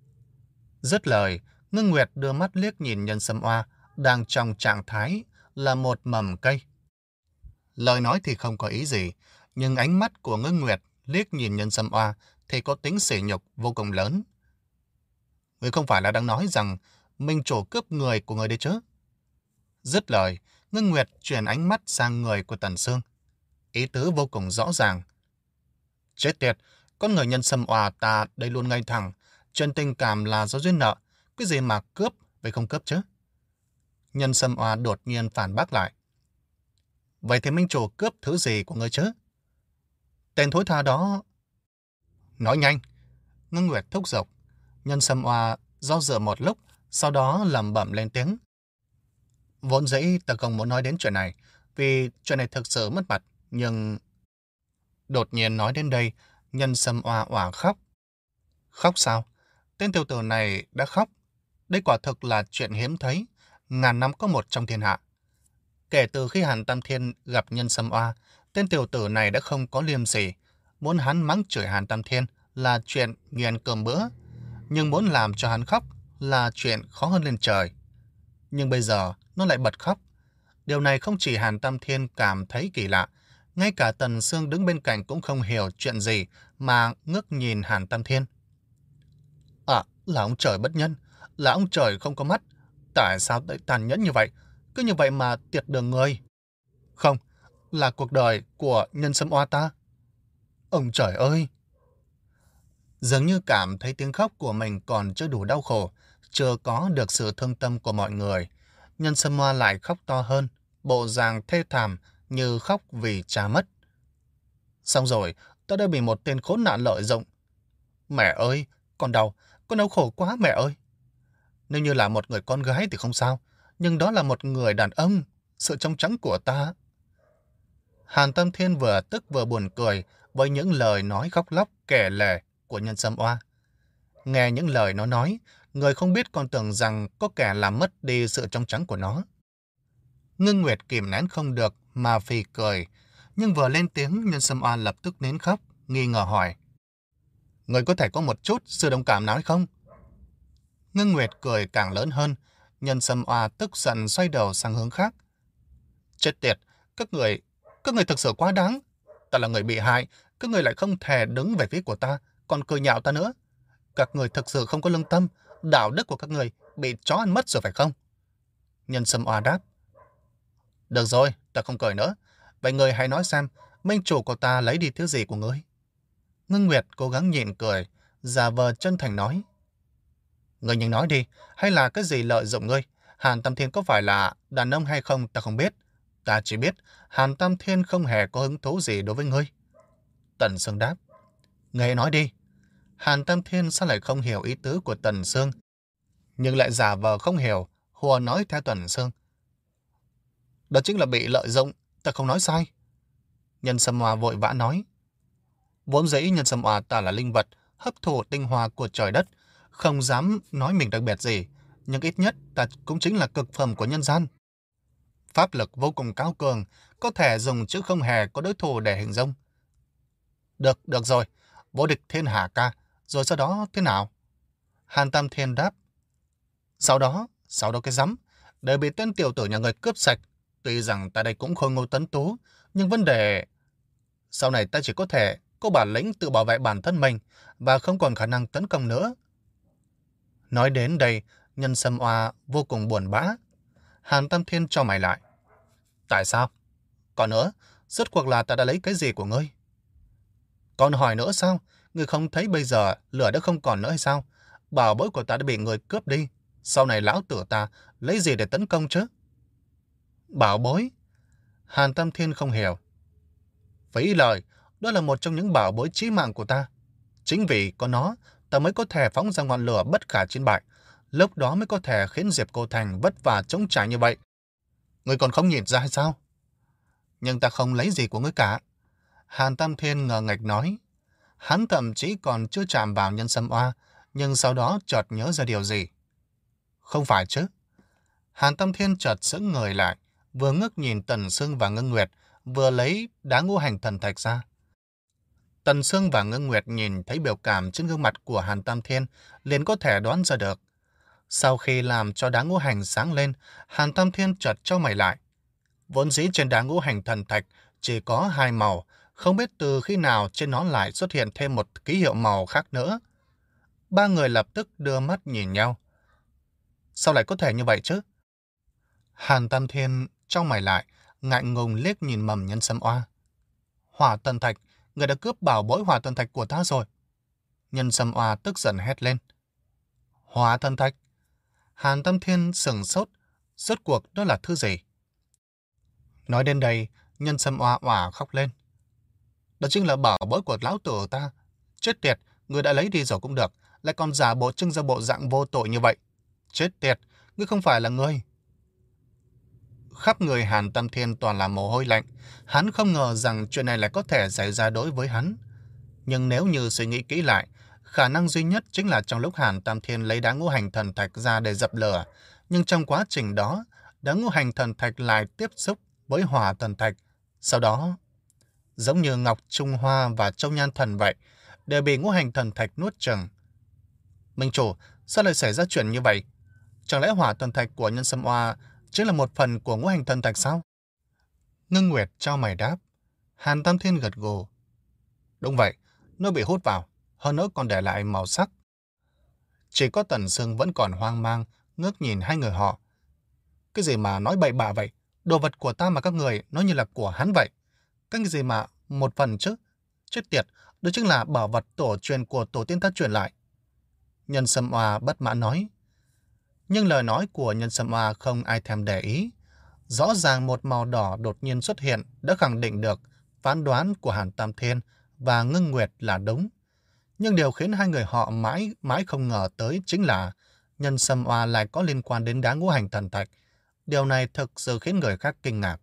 Dứt lời, Ngưng Nguyệt đưa mắt liếc nhìn Nhân Sâm Oa đang trong trạng thái là một mầm cây. Lời nói thì không có ý gì, nhưng ánh mắt của Ngưng Nguyệt liếc nhìn Nhân Sâm Oa thì có tính sỉ nhục vô cùng lớn. Ngươi không phải là đang nói rằng Minh Chủ cướp người của người đấy chứ? Dứt lời, Ngưng Nguyệt chuyển ánh mắt sang người của Tần Sương. Ý tứ vô cùng rõ ràng. Chết tiệt, con người Nhân Sâm Oa ta đây luôn ngay thẳng. Chuyện tình cảm là do duyên nợ. Cái gì mà cướp, vậy không cướp chứ? Nhân Sâm Oa đột nhiên phản bác lại. Vậy thì Minh Chủ cướp thứ gì của ngươi chứ? Tên thối tha đó... Nói nhanh. Ngưng Nguyệt thúc giục. Nhân Sâm Oa do dự một lúc, sau đó lẩm bẩm lên tiếng. Vốn dĩ ta không muốn nói đến chuyện này, vì chuyện này thực sự mất mặt, nhưng... Đột nhiên nói đến đây, Nhân Sâm Oa òa khóc. Khóc sao? Tên tiểu tử này đã khóc. Đây quả thực là chuyện hiếm thấy, ngàn năm có một trong thiên hạ. Kể từ khi Hàn Tam Thiên gặp Nhân Sâm Oa, tên tiểu tử này đã không có liêm sỉ. Muốn hắn mắng chửi Hàn Tam Thiên là chuyện nghiền cơm bữa, nhưng muốn làm cho hắn khóc là chuyện khó hơn lên trời. Nhưng bây giờ nó lại bật khóc. Điều này không chỉ Hàn Tam Thiên cảm thấy kỳ lạ, ngay cả Tần Sương đứng bên cạnh cũng không hiểu chuyện gì mà ngước nhìn Hàn Tam Thiên. À, là ông trời bất nhân, là ông trời không có mắt. Tại sao lại tàn nhẫn như vậy? Cứ như vậy mà tiệt đường người. Không, là cuộc đời của Nhân Sâm Oa ta. Ông trời ơi! Dường như cảm thấy tiếng khóc của mình còn chưa đủ đau khổ, chưa có được sự thương tâm của mọi người. Nhân Sâm Oa lại khóc to hơn, bộ dạng thê thảm như khóc vì cha mất. Xong rồi, ta đã bị một tên khốn nạn lợi dụng. Mẹ ơi, con đau, con đau khổ quá mẹ ơi. Nếu như là một người con gái thì không sao, nhưng đó là một người đàn ông, sự trong trắng của ta. Hàn Tam Thiên vừa tức vừa buồn cười với những lời nói khóc lóc kể lể của Nhân Sâm Oa. Nghe những lời nó nói, người không biết còn tưởng rằng có kẻ làm mất đi sự trong trắng của nó. Ngưng Nguyệt kìm nén không được mà phì cười, nhưng vừa lên tiếng Nhân Sâm Oa lập tức nín khóc, nghi ngờ hỏi. Người có thể có một chút sự đồng cảm nào hay không? Ngưng Nguyệt cười càng lớn hơn, Nhân Sâm Oa tức giận xoay đầu sang hướng khác. Chết tiệt, các người, các người thực sự quá đáng. Ta là người bị hại, các người lại không thể đứng về phía của ta, còn cười nhạo ta nữa. Các người thực sự không có lương tâm, đạo đức của các người bị chó ăn mất rồi phải không? Nhân Sâm Oa đáp. Được rồi, ta không cười nữa. Vậy người hãy nói xem, minh chủ của ta lấy đi thứ gì của ngươi? Ngưng Nguyệt cố gắng nhịn cười, giả vờ chân thành nói. Ngươi nhanh nói đi, hay là cái gì lợi dụng ngươi? Hàn Tam Thiên có phải là đàn ông hay không ta không biết. Ta chỉ biết Hàn Tam Thiên không hề có hứng thú gì đối với ngươi. Tần Sương đáp. Ngươi nói đi. Hàn Tam Thiên sao lại không hiểu ý tứ của Tần Sương, nhưng lại giả vờ không hiểu, hùa nói theo Tần Sương. Đó chính là bị lợi dụng, ta không nói sai. Nhân Sâm Oa vội vã nói. Vốn dĩ Nhân Sâm Oa ta là linh vật, hấp thụ tinh hoa của trời đất, không dám nói mình đặc biệt gì, nhưng ít nhất ta cũng chính là cực phẩm của nhân gian. Pháp lực vô cùng cao cường, có thể dùng chữ không hề có đối thủ để hình dung. Được, được rồi, vô địch thiên hạ ca, rồi sau đó thế nào? Hàn Tam Thiên đáp. Sau đó, sau đó cái rắm, đều bị tên tiểu tử nhà người cướp sạch. Tuy rằng ta đây cũng khôi ngô tấn tú, nhưng vấn đề... Sau này ta chỉ có thể có bản lĩnh tự bảo vệ bản thân mình và không còn khả năng tấn công nữa. Nói đến đây, Nhân Sâm Oa vô cùng buồn bã. Hàn Tam Thiên cho mày lại. Tại sao? Còn nữa, rốt cuộc là ta đã lấy cái gì của ngươi? Còn hỏi nữa sao? Ngươi không thấy bây giờ lửa đã không còn nữa hay sao? Bảo bối của ta đã bị người cướp đi. Sau này lão tử ta lấy gì để tấn công chứ? Bảo bối? Hàn Tam Thiên không hiểu. Phí lời, đó là một trong những bảo bối chí mạng của ta. Chính vì có nó, ta mới có thể phóng ra ngọn lửa bất khả chiến bại. Lúc đó mới có thể khiến Diệp Cô Thành vất vả chống trả như vậy. Ngươi còn không nhìn ra hay sao? Nhưng ta không lấy gì của ngươi cả. Hàn Tam Thiên ngờ nghệch nói. Hắn thậm chí còn chưa chạm vào Nhân Sâm Oa, nhưng sau đó chợt nhớ ra điều gì. Không phải chứ? Hàn Tam Thiên chợt sững người lại, vừa ngước nhìn Tần Sương và Ngưng Nguyệt, vừa lấy đá ngũ hành thần thạch ra. Tần Sương và Ngưng Nguyệt nhìn thấy biểu cảm trên gương mặt của Hàn Tam Thiên, liền có thể đoán ra được. Sau khi làm cho đá ngũ hành sáng lên, Hàn Tam Thiên chợt chau mày lại. Vốn dĩ trên đá ngũ hành thần thạch chỉ có hai màu, không biết từ khi nào trên nó lại xuất hiện thêm một ký hiệu màu khác nữa. Ba người lập tức đưa mắt nhìn nhau. Sao lại có thể như vậy chứ? Hàn Tam Thiên chau mày lại, ngại ngùng liếc nhìn Mầm Nhân Sâm Oa. Hỏa Thần Thạch, người đã cướp bảo bối Hỏa Thần Thạch của ta rồi. Nhân Sâm Oa tức giận hét lên. Hỏa Thần Thạch? Hàn Tam Thiên sững sốt, rốt cuộc đó là thứ gì? Nói đến đây, Nhân Sâm Oa òa khóc lên. Đó chính là bảo bối của lão tử ta. Chết tiệt, người đã lấy đi rồi cũng được, lại còn giả bộ trưng ra bộ dạng vô tội như vậy. Chết tiệt, ngươi không phải là ngươi. Khắp người Hàn Tam Thiên toàn là mồ hôi lạnh. Hắn không ngờ rằng chuyện này lại có thể xảy ra đối với hắn. Nhưng nếu như suy nghĩ kỹ lại, khả năng duy nhất chính là trong lúc Hàn Tam Thiên lấy đá ngũ hành thần thạch ra để dập lửa, nhưng trong quá trình đó, đá ngũ hành thần thạch lại tiếp xúc với hỏa thần thạch. Sau đó, giống như Ngọc Trung Hoa và Châu Nhan Thần vậy, đều bị ngũ hành thần thạch nuốt chửng. Minh chủ, sao lại xảy ra chuyện như vậy? Chẳng lẽ hỏa thần thạch của Nhân Sâm Oa chính là một phần của ngũ hành thần thạch sao? Ngưng Nguyệt trao mày đáp. Hàn Tam Thiên gật gù. Đúng vậy, nó bị hút vào, hơn nữa còn để lại màu sắc. Chỉ có Tần Sương vẫn còn hoang mang, ngước nhìn hai người họ. Cái gì mà nói bậy bạ vậy? Đồ vật của ta mà các người nói như là của hắn vậy. Cái gì mà một phần chứ? Chết tiệt, đó chính là bảo vật tổ truyền của tổ tiên ta truyền lại. Nhân Sâm Oa bất mãn nói. Nhưng lời nói của Nhân Sâm Oa không ai thèm để ý. Rõ ràng một màu đỏ đột nhiên xuất hiện đã khẳng định được phán đoán của Hàn Tam Thiên và Ngưng Nguyệt là đúng. Nhưng điều khiến hai người họ mãi mãi không ngờ tới chính là Nhân Sâm Oa lại có liên quan đến đá ngũ hành thần thạch. Điều này thực sự khiến người khác kinh ngạc.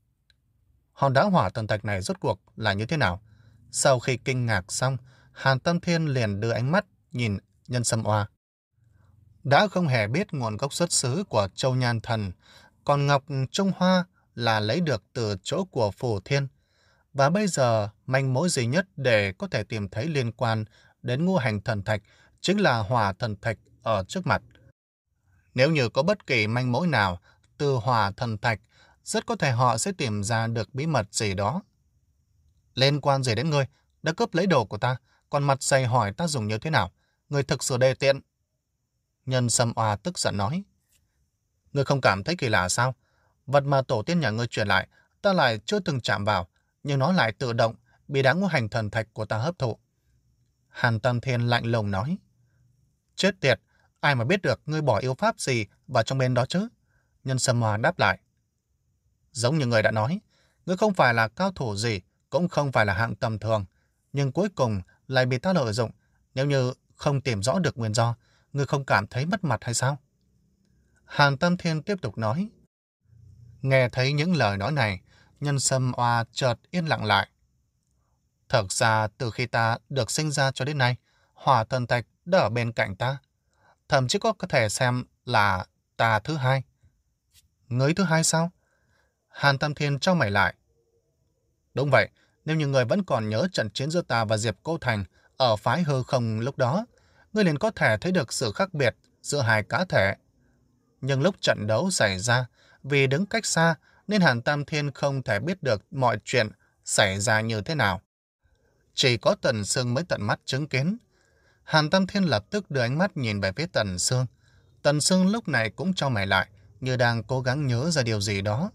Hòn đá hỏa thần thạch này rốt cuộc là như thế nào? Sau khi kinh ngạc xong, Hàn Tâm Thiên liền đưa ánh mắt nhìn Nhân Sâm Oa. Đã không hề biết nguồn gốc xuất xứ của Châu Nhan Thần, còn Ngọc Trung Hoa là lấy được từ chỗ của Phù Thiên. Và bây giờ, manh mối duy nhất để có thể tìm thấy liên quan đến ngũ hành thần thạch chính là hỏa thần thạch ở trước mặt. Nếu như có bất kỳ manh mối nào từ hỏa thần thạch, rất có thể họ sẽ tìm ra được bí mật gì đó. Liên quan gì đến ngươi, đã cướp lấy đồ của ta, còn mặt dày hỏi ta dùng như thế nào. Ngươi thực sự đề tiện. Nhân Sâm Oa tức giận nói. Ngươi không cảm thấy kỳ lạ sao? Vật mà tổ tiên nhà ngươi truyền lại, ta lại chưa từng chạm vào, nhưng nó lại tự động bị đá ngũ hành thần thạch của ta hấp thụ. Hàn Tam Thiên lạnh lùng nói. Chết tiệt, ai mà biết được ngươi bỏ yêu pháp gì vào trong bên đó chứ? Nhân Sâm Oa đáp lại. Giống như người đã nói, ngươi không phải là cao thủ gì, cũng không phải là hạng tầm thường, nhưng cuối cùng lại bị ta lợi dụng. Nếu như không tìm rõ được nguyên do, ngươi không cảm thấy mất mặt hay sao? Hàn Tam Thiên tiếp tục nói. Nghe thấy những lời nói này, Nhân Sâm Oa chợt yên lặng lại. Thật ra từ khi ta được sinh ra cho đến nay, hỏa thần thạch đã ở bên cạnh ta. Thậm chí có thể xem là ta thứ hai. Ngươi thứ hai sao? Hàn Tam Thiên trao mày lại. Đúng vậy, nếu như người vẫn còn nhớ trận chiến giữa ta và Diệp Cô Thành ở phái hư không lúc đó, ngươi liền có thể thấy được sự khác biệt giữa hai cá thể. Nhưng lúc trận đấu xảy ra, vì đứng cách xa nên Hàn Tam Thiên không thể biết được mọi chuyện xảy ra như thế nào. Chỉ có Tần Sương mới tận mắt chứng kiến. Hàn Tam Thiên lập tức đưa ánh mắt nhìn về phía Tần Sương. Tần Sương lúc này cũng trao mày lại, như đang cố gắng nhớ ra điều gì đó.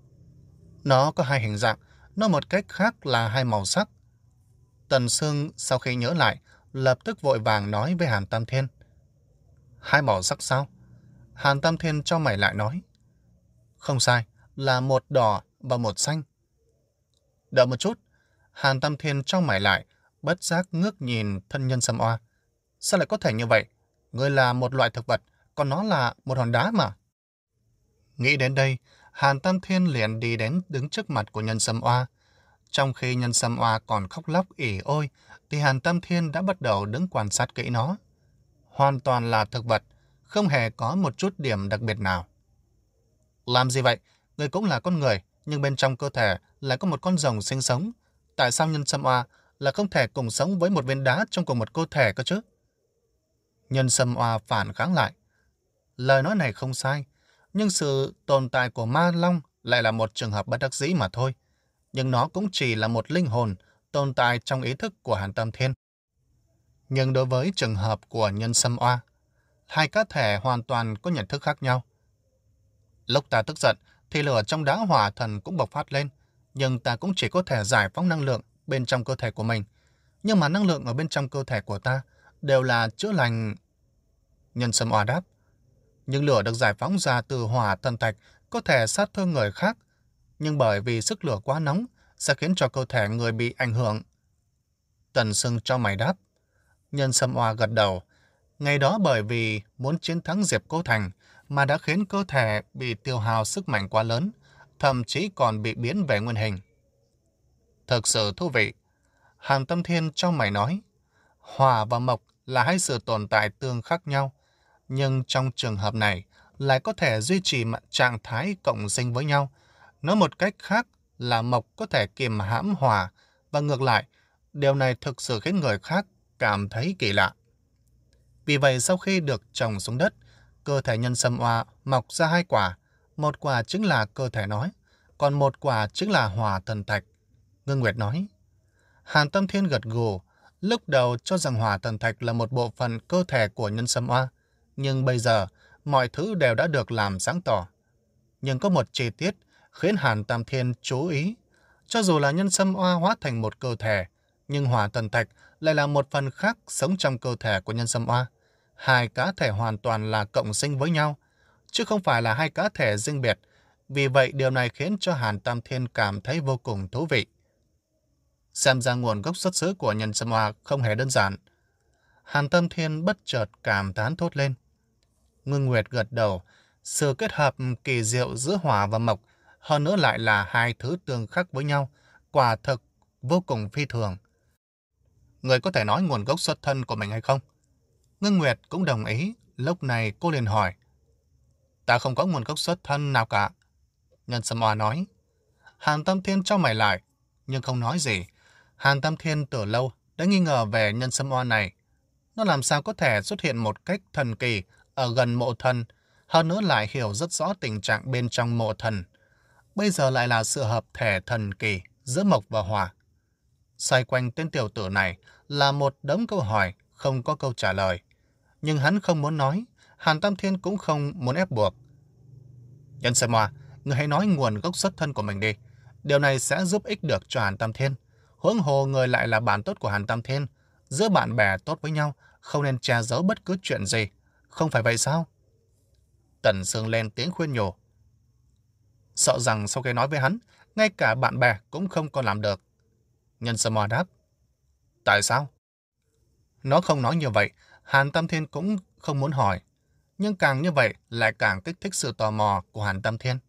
Nó có hai hình dạng, nói một cách khác là hai màu sắc. Tần Sương sau khi nhớ lại, lập tức vội vàng nói với Hàn Tam Thiên. Hai màu sắc sao? Hàn Tam Thiên trao mày lại nói. Không sai, là một đỏ và một xanh. Đợi một chút. Hàn Tam Thiên trao mày lại, bất giác ngước nhìn thân Nhân Sâm Oa. Sao lại có thể như vậy? Ngươi là một loại thực vật, còn nó là một hòn đá mà. Nghĩ đến đây, Hàn Tam Thiên liền đi đến đứng trước mặt của Nhân Sâm Oa. Trong khi Nhân Sâm Oa còn khóc lóc ỉ ôi, thì Hàn Tam Thiên đã bắt đầu đứng quan sát kỹ nó. Hoàn toàn là thực vật, không hề có một chút điểm đặc biệt nào. Làm gì vậy? Người cũng là con người, nhưng bên trong cơ thể lại có một con rồng sinh sống. Tại sao Nhân Sâm Oa là không thể cùng sống với một viên đá trong cùng một cơ thể cơ chứ? Nhân Sâm Oa phản kháng lại. Lời nói này không sai, nhưng sự tồn tại của Ma Long lại là một trường hợp bất đắc dĩ mà thôi. Nhưng nó cũng chỉ là một linh hồn tồn tại trong ý thức của Hàn Tam Thiên. Nhưng đối với trường hợp của Nhân Sâm Oa, hai cá thể hoàn toàn có nhận thức khác nhau. Lúc ta tức giận thì lửa trong đá hỏa thần cũng bộc phát lên, nhưng ta cũng chỉ có thể giải phóng năng lượng bên trong cơ thể của mình. Nhưng mà năng lượng ở bên trong cơ thể của ta đều là chữa lành. Nhân Sâm Oa đáp. Nhưng lửa được giải phóng ra từ hỏa thần thạch có thể sát thương người khác, nhưng bởi vì sức lửa quá nóng sẽ khiến cho cơ thể người bị ảnh hưởng. Tần Sương cho mày đáp. Nhân Sâm Oa gật đầu. Ngày đó bởi vì muốn chiến thắng Diệp Cô Thành mà đã khiến cơ thể bị tiêu hao sức mạnh quá lớn, thậm chí còn bị biến về nguyên hình. Thực sự thú vị. Hàn Tâm Thiên cho mày nói. Hỏa và mộc là hai sự tồn tại tương khắc nhau, nhưng trong trường hợp này lại có thể duy trì trạng thái cộng sinh với nhau. Nói một cách khác là mộc có thể kiềm hãm hỏa, và ngược lại, điều này thực sự khiến người khác cảm thấy kỳ lạ. Vì vậy sau khi được trồng xuống đất, cơ thể Nhân Sâm Oa mọc ra hai quả, một quả chính là cơ thể nói, còn một quả chính là hỏa thần thạch. Ngưng Nguyệt nói. Hàn Tâm Thiên gật gù, lúc đầu cho rằng hỏa thần thạch là một bộ phận cơ thể của Nhân Sâm Oa, nhưng bây giờ mọi thứ đều đã được làm sáng tỏ. Nhưng có một chi tiết khiến Hàn Tam Thiên chú ý. Cho dù là Nhân Sâm Oa hóa thành một cơ thể, nhưng hỏa thần thạch lại là một phần khác sống trong cơ thể của Nhân Sâm Oa. Hai cá thể hoàn toàn là cộng sinh với nhau, chứ không phải là hai cá thể riêng biệt. Vì vậy điều này khiến cho Hàn Tam Thiên cảm thấy vô cùng thú vị. Xem ra nguồn gốc xuất xứ của nhân sâm hoa không hề đơn giản. Hàn Tâm Thiên bất chợt cảm thán thốt lên. Ngưng Nguyệt gật đầu. Sự kết hợp kỳ diệu giữa hỏa và mộc, hơn nữa lại là hai thứ tương khắc với nhau, quả thực vô cùng phi thường. Người có thể nói nguồn gốc xuất thân của mình hay không? Ngưng Nguyệt cũng đồng ý. Lúc này cô liền hỏi. Ta không có nguồn gốc xuất thân nào cả. Nhân sâm hoa nói. Hàn Tâm Thiên trao mày lại, nhưng không nói gì. Hàn Tâm Thiên từ lâu đã nghi ngờ về nhân sâm hoa này. Nó làm sao có thể xuất hiện một cách thần kỳ ở gần mộ thần, hơn nữa lại hiểu rất rõ tình trạng bên trong mộ thần. Bây giờ lại là sự hợp thể thần kỳ giữa mộc và hỏa. Xoay quanh tên tiểu tử này là một đống câu hỏi không có câu trả lời. Nhưng hắn không muốn nói, Hàn Tam Thiên cũng không muốn ép buộc. Nhân sâm hoa, người hãy nói nguồn gốc xuất thân của mình đi. Điều này sẽ giúp ích được cho Hàn Tam Thiên. Huống hồ người lại là bạn tốt của Hàn Tam Thiên. Giữa bạn bè tốt với nhau, không nên che giấu bất cứ chuyện gì. Không phải vậy sao? Tần Sương lên tiếng khuyên nhủ. Sợ rằng sau khi nói với hắn, ngay cả bạn bè cũng không còn làm được. Nhân sâm hoa đáp. Tại sao? Nó không nói như vậy, Hàn Tam Thiên cũng không muốn hỏi. Nhưng càng như vậy lại càng kích thích sự tò mò của Hàn Tam Thiên.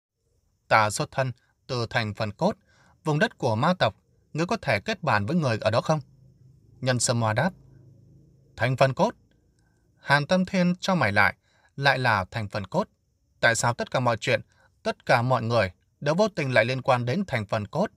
Ta xuất thân từ thành phần cốt, vùng đất của ma tộc, ngươi có thể kết bạn với người ở đó không? Nhân sâm hoa đáp. Thành phần cốt? Hàn Tam Thiên cho mày lại, lại là thành phần cốt. Tại sao tất cả mọi chuyện, tất cả mọi người đều vô tình lại liên quan đến thành phần cốt?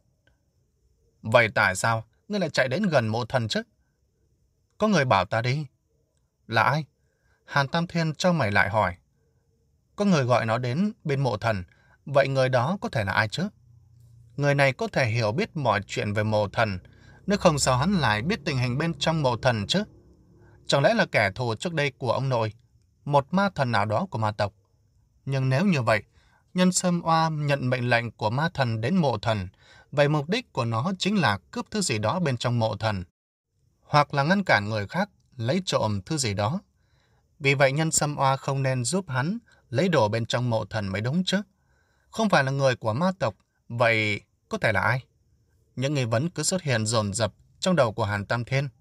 Vậy tại sao ngươi lại chạy đến gần mộ thần chứ? Có người bảo ta đi. Là ai? Hàn Tam Thiên cho mày lại hỏi. Có người gọi nó đến bên mộ thần, vậy người đó có thể là ai chứ? Người này có thể hiểu biết mọi chuyện về mộ thần, nếu không sao hắn lại biết tình hình bên trong mộ thần chứ? Chẳng lẽ là kẻ thù trước đây của ông nội, một ma thần nào đó của ma tộc? Nhưng nếu như vậy, nhân sâm oa nhận mệnh lệnh của ma thần đến mộ thần, vậy mục đích của nó chính là cướp thứ gì đó bên trong mộ thần, hoặc là ngăn cản người khác lấy trộm thứ gì đó. Vì vậy nhân sâm oa không nên giúp hắn lấy đồ bên trong mộ thần mới đúng chứ. Không phải là người của ma tộc, vậy có thể là ai? Những nghi vấn cứ xuất hiện dồn dập trong đầu của Hàn Tam Thiên.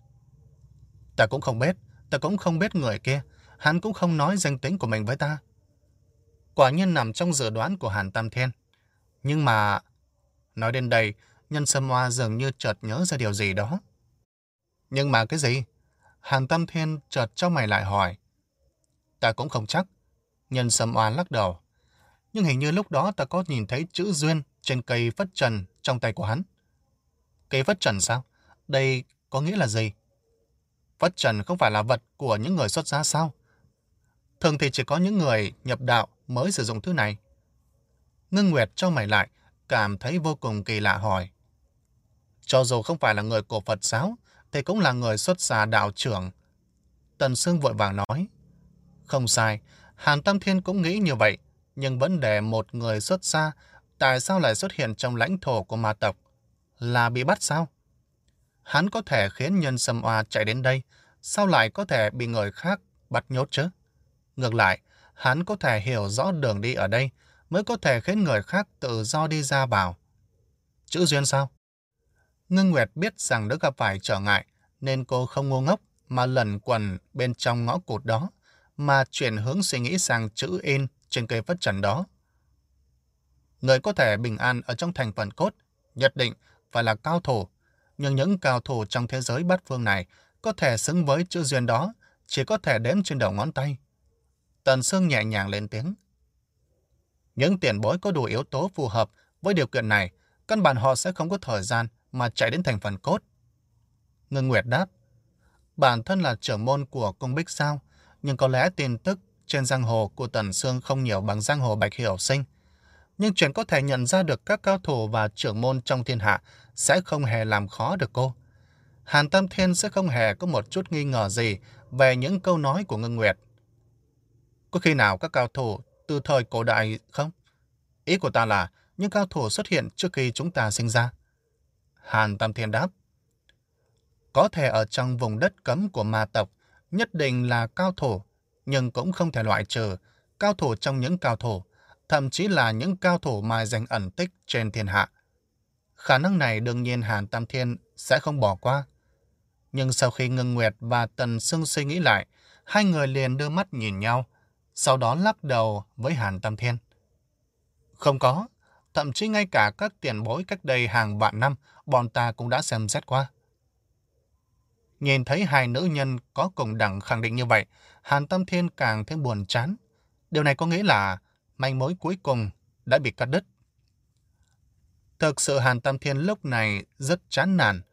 Ta cũng không biết, ta cũng không biết người kia, hắn cũng không nói danh tính của mình với ta. Quả nhiên nằm trong dự đoán của Hàn Tam Thiên. Nhưng mà... Nói đến đây, nhân sâm hoa dường như chợt nhớ ra điều gì đó. Nhưng mà cái gì? Hàn Tam Thiên chợt cho mày lại hỏi. Ta cũng không chắc. Nhân sâm hoa lắc đầu. Nhưng hình như lúc đó ta có nhìn thấy chữ duyên trên cây phất trần trong tay của hắn. Cây phất trần sao? Đây có nghĩa là gì? Phất trần không phải là vật của những người xuất gia sao? Thường thì chỉ có những người nhập đạo mới sử dụng thứ này. Ngưng Nguyệt cho mày lại, cảm thấy vô cùng kỳ lạ hỏi. Cho dù không phải là người của Phật giáo, thì cũng là người xuất gia đạo trưởng. Tần Sương vội vàng nói. Không sai, Hàn Tam Thiên cũng nghĩ như vậy, nhưng vấn đề một người xuất gia, tại sao lại xuất hiện trong lãnh thổ của ma tộc? Là bị bắt sao? Hắn có thể khiến nhân sâm oa chạy đến đây, sao lại có thể bị người khác bắt nhốt chứ? Ngược lại, hắn có thể hiểu rõ đường đi ở đây, mới có thể khiến người khác tự do đi ra vào. Chữ duyên sao? Ngưng Nguyệt biết rằng đã gặp phải trở ngại, nên cô không ngu ngốc mà lẩn quẩn bên trong ngõ cụt đó, mà chuyển hướng suy nghĩ sang chữ in trên cây phất trần đó. Người có thể bình an ở trong thành phần cốt, nhất định phải là cao thủ, nhưng những cao thủ trong thế giới bát phương này có thể xứng với chữ duyên đó, chỉ có thể đếm trên đầu ngón tay. Tần Sương nhẹ nhàng lên tiếng. Những tiền bối có đủ yếu tố phù hợp với điều kiện này, căn bản họ sẽ không có thời gian mà chạy đến thành phần cốt. Ngưng Nguyệt đáp. Bản thân là trưởng môn của cung Bích sao, nhưng có lẽ tin tức trên giang hồ của Tần Sương không nhiều bằng giang hồ Bạch Hiểu Sinh. Nhưng chuyện có thể nhận ra được các cao thủ và trưởng môn trong thiên hạ sẽ không hề làm khó được cô. Hàn Tam Thiên sẽ không hề có một chút nghi ngờ gì về những câu nói của Ngưng Nguyệt. Có khi nào các cao thủ từ thời cổ đại không? Ý của ta là những cao thủ xuất hiện trước khi chúng ta sinh ra. Hàn Tam Thiên đáp. Có thể ở trong vùng đất cấm của ma tộc, nhất định là cao thủ, nhưng cũng không thể loại trừ cao thủ trong những cao thủ, thậm chí là những cao thủ mai danh ẩn tích trên thiên hạ. Khả năng này đương nhiên Hàn Tam Thiên sẽ không bỏ qua. Nhưng sau khi Ngưng Nguyệt và Tần Sương suy nghĩ lại, hai người liền đưa mắt nhìn nhau, sau đó lắc đầu với Hàn Tam Thiên. Không có, thậm chí ngay cả các tiền bối cách đây hàng vạn năm, bọn ta cũng đã xem xét qua. Nhìn thấy hai nữ nhân có cùng đẳng khẳng định như vậy, Hàn Tam Thiên càng thêm buồn chán. Điều này có nghĩa là manh mối cuối cùng đã bị cắt đứt. Thực sự Hàn Tam Thiên lúc này rất chán nản.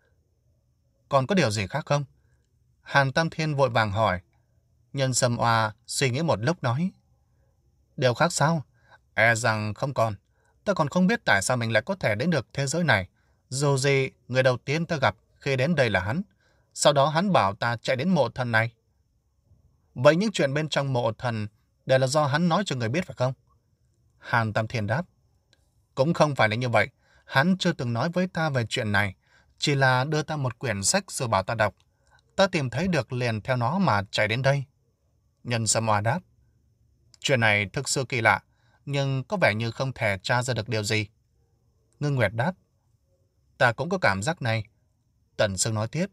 Còn có điều gì khác không? Hàn Tam Thiên vội vàng hỏi. Nhân Sâm Oa suy nghĩ một lúc nói. Điều khác sao? E rằng không còn. Ta còn không biết tại sao mình lại có thể đến được thế giới này. Dù gì, người đầu tiên ta gặp khi đến đây là hắn. Sau đó hắn bảo ta chạy đến mộ thần này. Vậy những chuyện bên trong mộ thần đều là do hắn nói cho người biết phải không? Hàn Tam Thiên đáp. Cũng không phải là như vậy. Hắn chưa từng nói với ta về chuyện này. Chỉ là đưa ta một quyển sách rồi bảo ta đọc. Ta tìm thấy được liền theo nó mà chạy đến đây. Nhân Sâm Oa đáp. Chuyện này thực sự kỳ lạ, nhưng có vẻ như không thể tra ra được điều gì. Ngưng Nguyệt đáp. Ta cũng có cảm giác này. Tần Sương nói tiếp.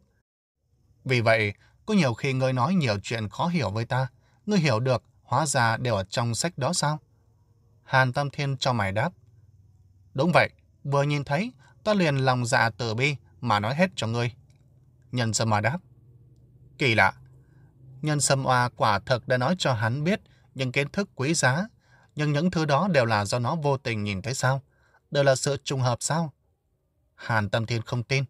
Vì vậy, có nhiều khi ngươi nói nhiều chuyện khó hiểu với ta. Ngươi hiểu được, hóa ra đều ở trong sách đó sao? Hàn Tam Thiên cho mày đáp. Đúng vậy, vừa nhìn thấy, ta liền lòng dạ từ bi mà nói hết cho ngươi. Nhân Sâm Oa đáp. Kỳ lạ. Nhân Sâm Oa quả thực đã nói cho hắn biết những kiến thức quý giá, nhưng những thứ đó đều là do nó vô tình nhìn thấy sao? Đều là sự trùng hợp sao? Hàn Tam Thiên không tin.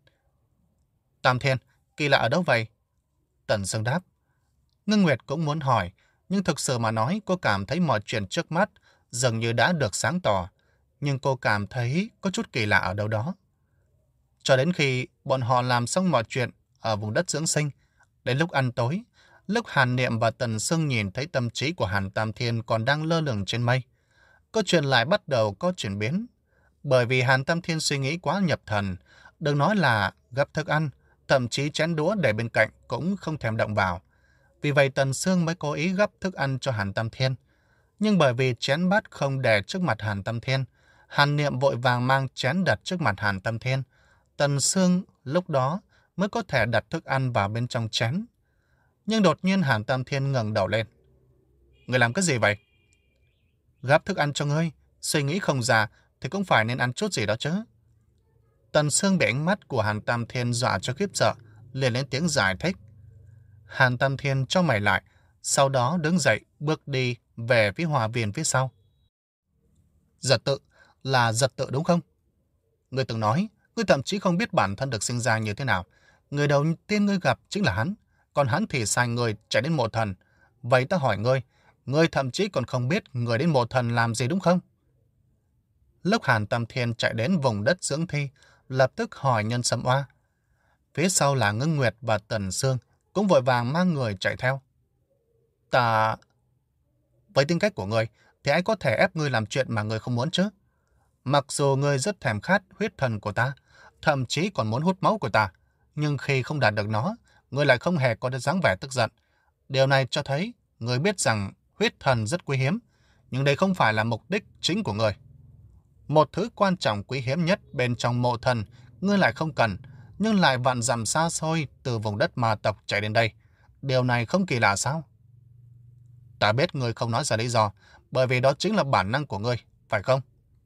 Tam Thiên, kỳ lạ ở đâu vậy? Tần Sương đáp. Ngưng Nguyệt cũng muốn hỏi, nhưng thực sự mà nói cô cảm thấy mọi chuyện trước mắt dường như đã được sáng tỏ, nhưng cô cảm thấy có chút kỳ lạ ở đâu đó. Cho đến khi bọn họ làm xong mọi chuyện ở vùng đất dưỡng sinh, đến lúc ăn tối, lúc Hàn Niệm và Tần Sương nhìn thấy tâm trí của Hàn Tam Thiên còn đang lơ lửng trên mây, câu chuyện lại bắt đầu có chuyển biến. Bởi vì Hàn Tam Thiên suy nghĩ quá nhập thần, đừng nói là gấp thức ăn, thậm chí chén đũa để bên cạnh cũng không thèm động vào. Vì vậy Tần Sương mới cố ý gấp thức ăn cho Hàn Tam Thiên. Nhưng bởi vì chén bát không để trước mặt Hàn Tam Thiên, Hàn Niệm vội vàng mang chén đặt trước mặt Hàn Tam Thiên. Tần Sương lúc đó mới có thể đặt thức ăn vào bên trong chén. Nhưng đột nhiên Hàn Tam Thiên ngẩng đầu lên. Người làm cái gì vậy? Gắp thức ăn cho ngươi, suy nghĩ không ra thì cũng phải nên ăn chút gì đó chứ. Tần Sương bị ánh mắt của Hàn Tam Thiên dọa cho khiếp sợ, liền lên tiếng giải thích. Hàn Tam Thiên cho mày lại, sau đó đứng dậy bước đi về phía hòa viên phía sau. Giật tự là giật tự đúng không? Ngươi từng nói, ngươi thậm chí không biết bản thân được sinh ra như thế nào. Người đầu tiên ngươi gặp chính là hắn, còn hắn thì sai người chạy đến mộ thần. Vậy ta hỏi ngươi, ngươi thậm chí còn không biết người đến mộ thần làm gì đúng không? Lúc Hàn Tam Thiên chạy đến vùng đất dưỡng thi, lập tức hỏi Nhân Sâm Oa. Phía sau là Ngưng Nguyệt và Tần Sương, cũng vội vàng mang người chạy theo. Ta... Với tính cách của ngươi, thì ai có thể ép ngươi làm chuyện mà ngươi không muốn chứ? Mặc dù ngươi rất thèm khát huyết thần của ta, thậm chí còn muốn hút máu của ta, nhưng khi không đạt được nó, ngươi lại không hề có dáng vẻ tức giận. Điều này cho thấy ngươi biết rằng huyết thần rất quý hiếm, nhưng đây không phải là mục đích chính của ngươi. Một thứ quan trọng quý hiếm nhất bên trong mộ thần, ngươi lại không cần, nhưng lại vạn dặm xa xôi từ vùng đất ma tộc chạy đến đây. Điều này không kỳ lạ sao? Ta biết ngươi không nói ra lý do, bởi vì đó chính là bản năng của ngươi, phải không?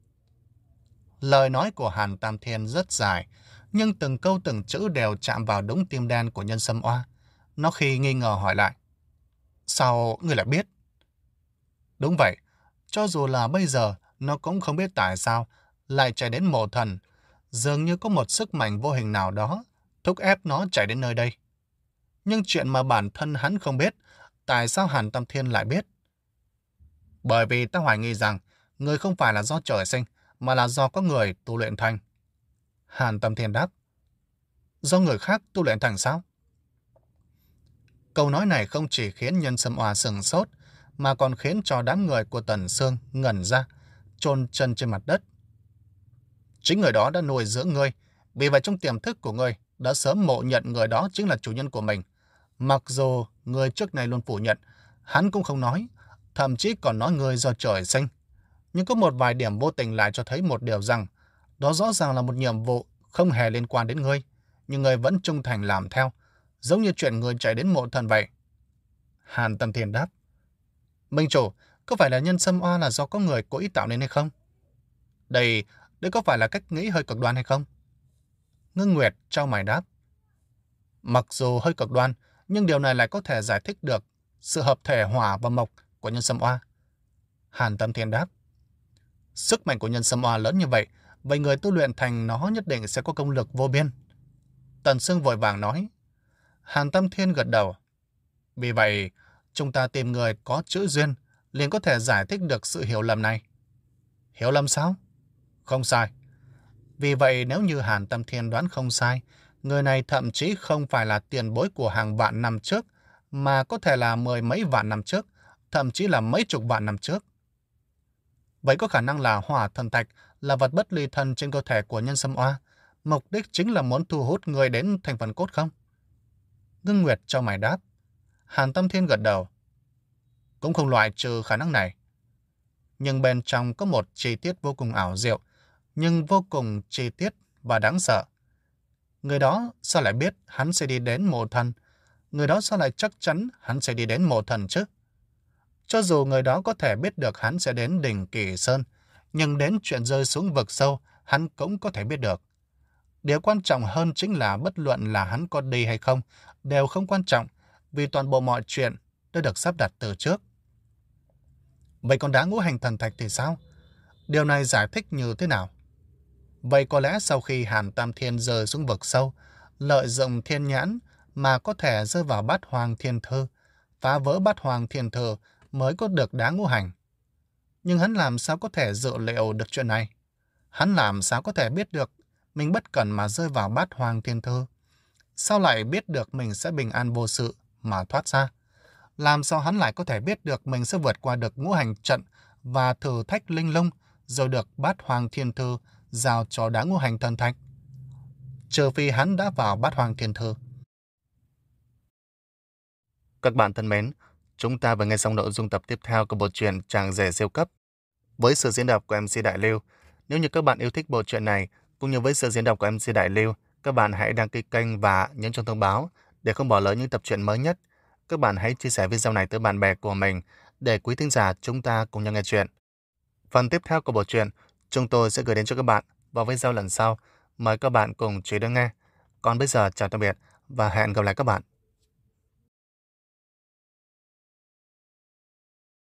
Lời nói của Hàn Tam Thiên rất dài, nhưng từng câu từng chữ đều chạm vào đúng tim đen của Nhân Sâm Oa. Nó khi nghi ngờ hỏi lại. Sao ngươi lại biết? Đúng vậy, cho dù là bây giờ, nó cũng không biết tại sao lại chạy đến mộ thần. Dường như có một sức mạnh vô hình nào đó thúc ép nó chạy đến nơi đây. Nhưng chuyện mà bản thân hắn không biết, tại sao Hàn Tam Thiên lại biết? Bởi vì ta hoài nghi rằng người không phải là do trời sinh, mà là do có người tu luyện thành. Hàn Tam Thiên đáp. Do người khác tu luyện thành sao? Câu nói này không chỉ khiến Nhân Sâm Oa sừng sốt, mà còn khiến cho đám người của Tần Sương ngẩn ra, chôn chân trên mặt đất. Chính người đó đã nuôi dưỡng ngươi, vì vậy trong tiềm thức của ngươi đã sớm mộ nhận người đó chính là chủ nhân của mình. Mặc dù ngươi trước này luôn phủ nhận, hắn cũng không nói, thậm chí còn nói ngươi do trời sinh. Nhưng có một vài điểm vô tình lại cho thấy một điều rằng, đó rõ ràng là một nhiệm vụ không hề liên quan đến ngươi, nhưng ngươi vẫn trung thành làm theo, giống như chuyện ngươi chạy đến mộ thần vậy. Hàn Tâm Thiên đáp. Minh chủ, có phải là nhân sâm oa là do có người cố ý tạo nên hay không? Đây, đây có phải là cách nghĩ hơi cực đoan hay không? Ngưng Nguyệt trao mày đáp. Mặc dù hơi cực đoan, nhưng điều này lại có thể giải thích được sự hợp thể hỏa và mộc của nhân sâm oa. Hàn Tâm Thiên đáp. Sức mạnh của nhân sâm oa lớn như vậy, vậy người tu luyện thành nó nhất định sẽ có công lực vô biên. Tần Sương vội vàng nói. Hàn Tâm Thiên gật đầu. Vì vậy, chúng ta tìm người có chữ duyên, liền có thể giải thích được sự hiểu lầm này. Hiểu lầm sao? Không sai. Vì vậy nếu như Hàn Tâm Thiên đoán không sai, người này thậm chí không phải là tiền bối của hàng vạn năm trước, mà có thể là mười mấy vạn năm trước, thậm chí là mấy chục vạn năm trước. Vậy có khả năng là hỏa thần thạch là vật bất ly thân trên cơ thể của nhân sâm oa, mục đích chính là muốn thu hút người đến thành phần cốt không? Ngưng Nguyệt cho mày đáp. Hàn Tâm Thiên gật đầu. Cũng không loại trừ khả năng này. Nhưng bên trong có một chi tiết vô cùng ảo diệu, nhưng vô cùng chi tiết và đáng sợ. Người đó sao lại biết hắn sẽ đi đến mộ thần? Người đó sao lại chắc chắn hắn sẽ đi đến mộ thần chứ? Cho dù người đó có thể biết được hắn sẽ đến đỉnh Kỳ Sơn, nhưng đến chuyện rơi xuống vực sâu, hắn cũng có thể biết được. Điều quan trọng hơn chính là bất luận là hắn có đi hay không, đều không quan trọng, vì toàn bộ mọi chuyện đã được sắp đặt từ trước. Vậy còn đá ngũ hành thần thạch thì sao? Điều này giải thích như thế nào? Vậy có lẽ sau khi Hàn Tam Thiên rơi xuống vực sâu, lợi dụng thiên nhãn mà có thể rơi vào bát hoàng thiên thư, phá vỡ bát hoàng thiên thư mới có được đá ngũ hành. Nhưng hắn làm sao có thể dự liệu được chuyện này? Hắn làm sao có thể biết được mình bất cẩn mà rơi vào bát hoàng thiên thư? Sao lại biết được mình sẽ bình an vô sự mà thoát ra? Làm sao hắn lại có thể biết được mình sẽ vượt qua được ngũ hành trận và thử thách linh lung, rồi được bát hoàng thiên thư giao cho đá ngũ hành thần thạch? Trừ phi hắn đã vào bát hoàng thiên thư. Các bạn thân mến, chúng ta vừa nghe xong nội dung tập tiếp theo của bộ truyện Chàng Rể Siêu Cấp với sự diễn đọc của em xê Đại Lưu. Nếu như các bạn yêu thích bộ truyện này cũng như với sự diễn đọc của em xê Đại Lưu, các bạn hãy đăng ký kênh và nhấn chuông thông báo để không bỏ lỡ những tập truyện mới nhất. Các bạn hãy chia sẻ video này tới bạn bè của mình để quý thính giả chúng ta cùng nhau nghe chuyện. Phần tiếp theo của bộ truyện chúng tôi sẽ gửi đến cho các bạn vào video lần sau. Mời các bạn cùng chú ý đón nghe. Còn bây giờ chào tạm biệt và hẹn gặp lại các bạn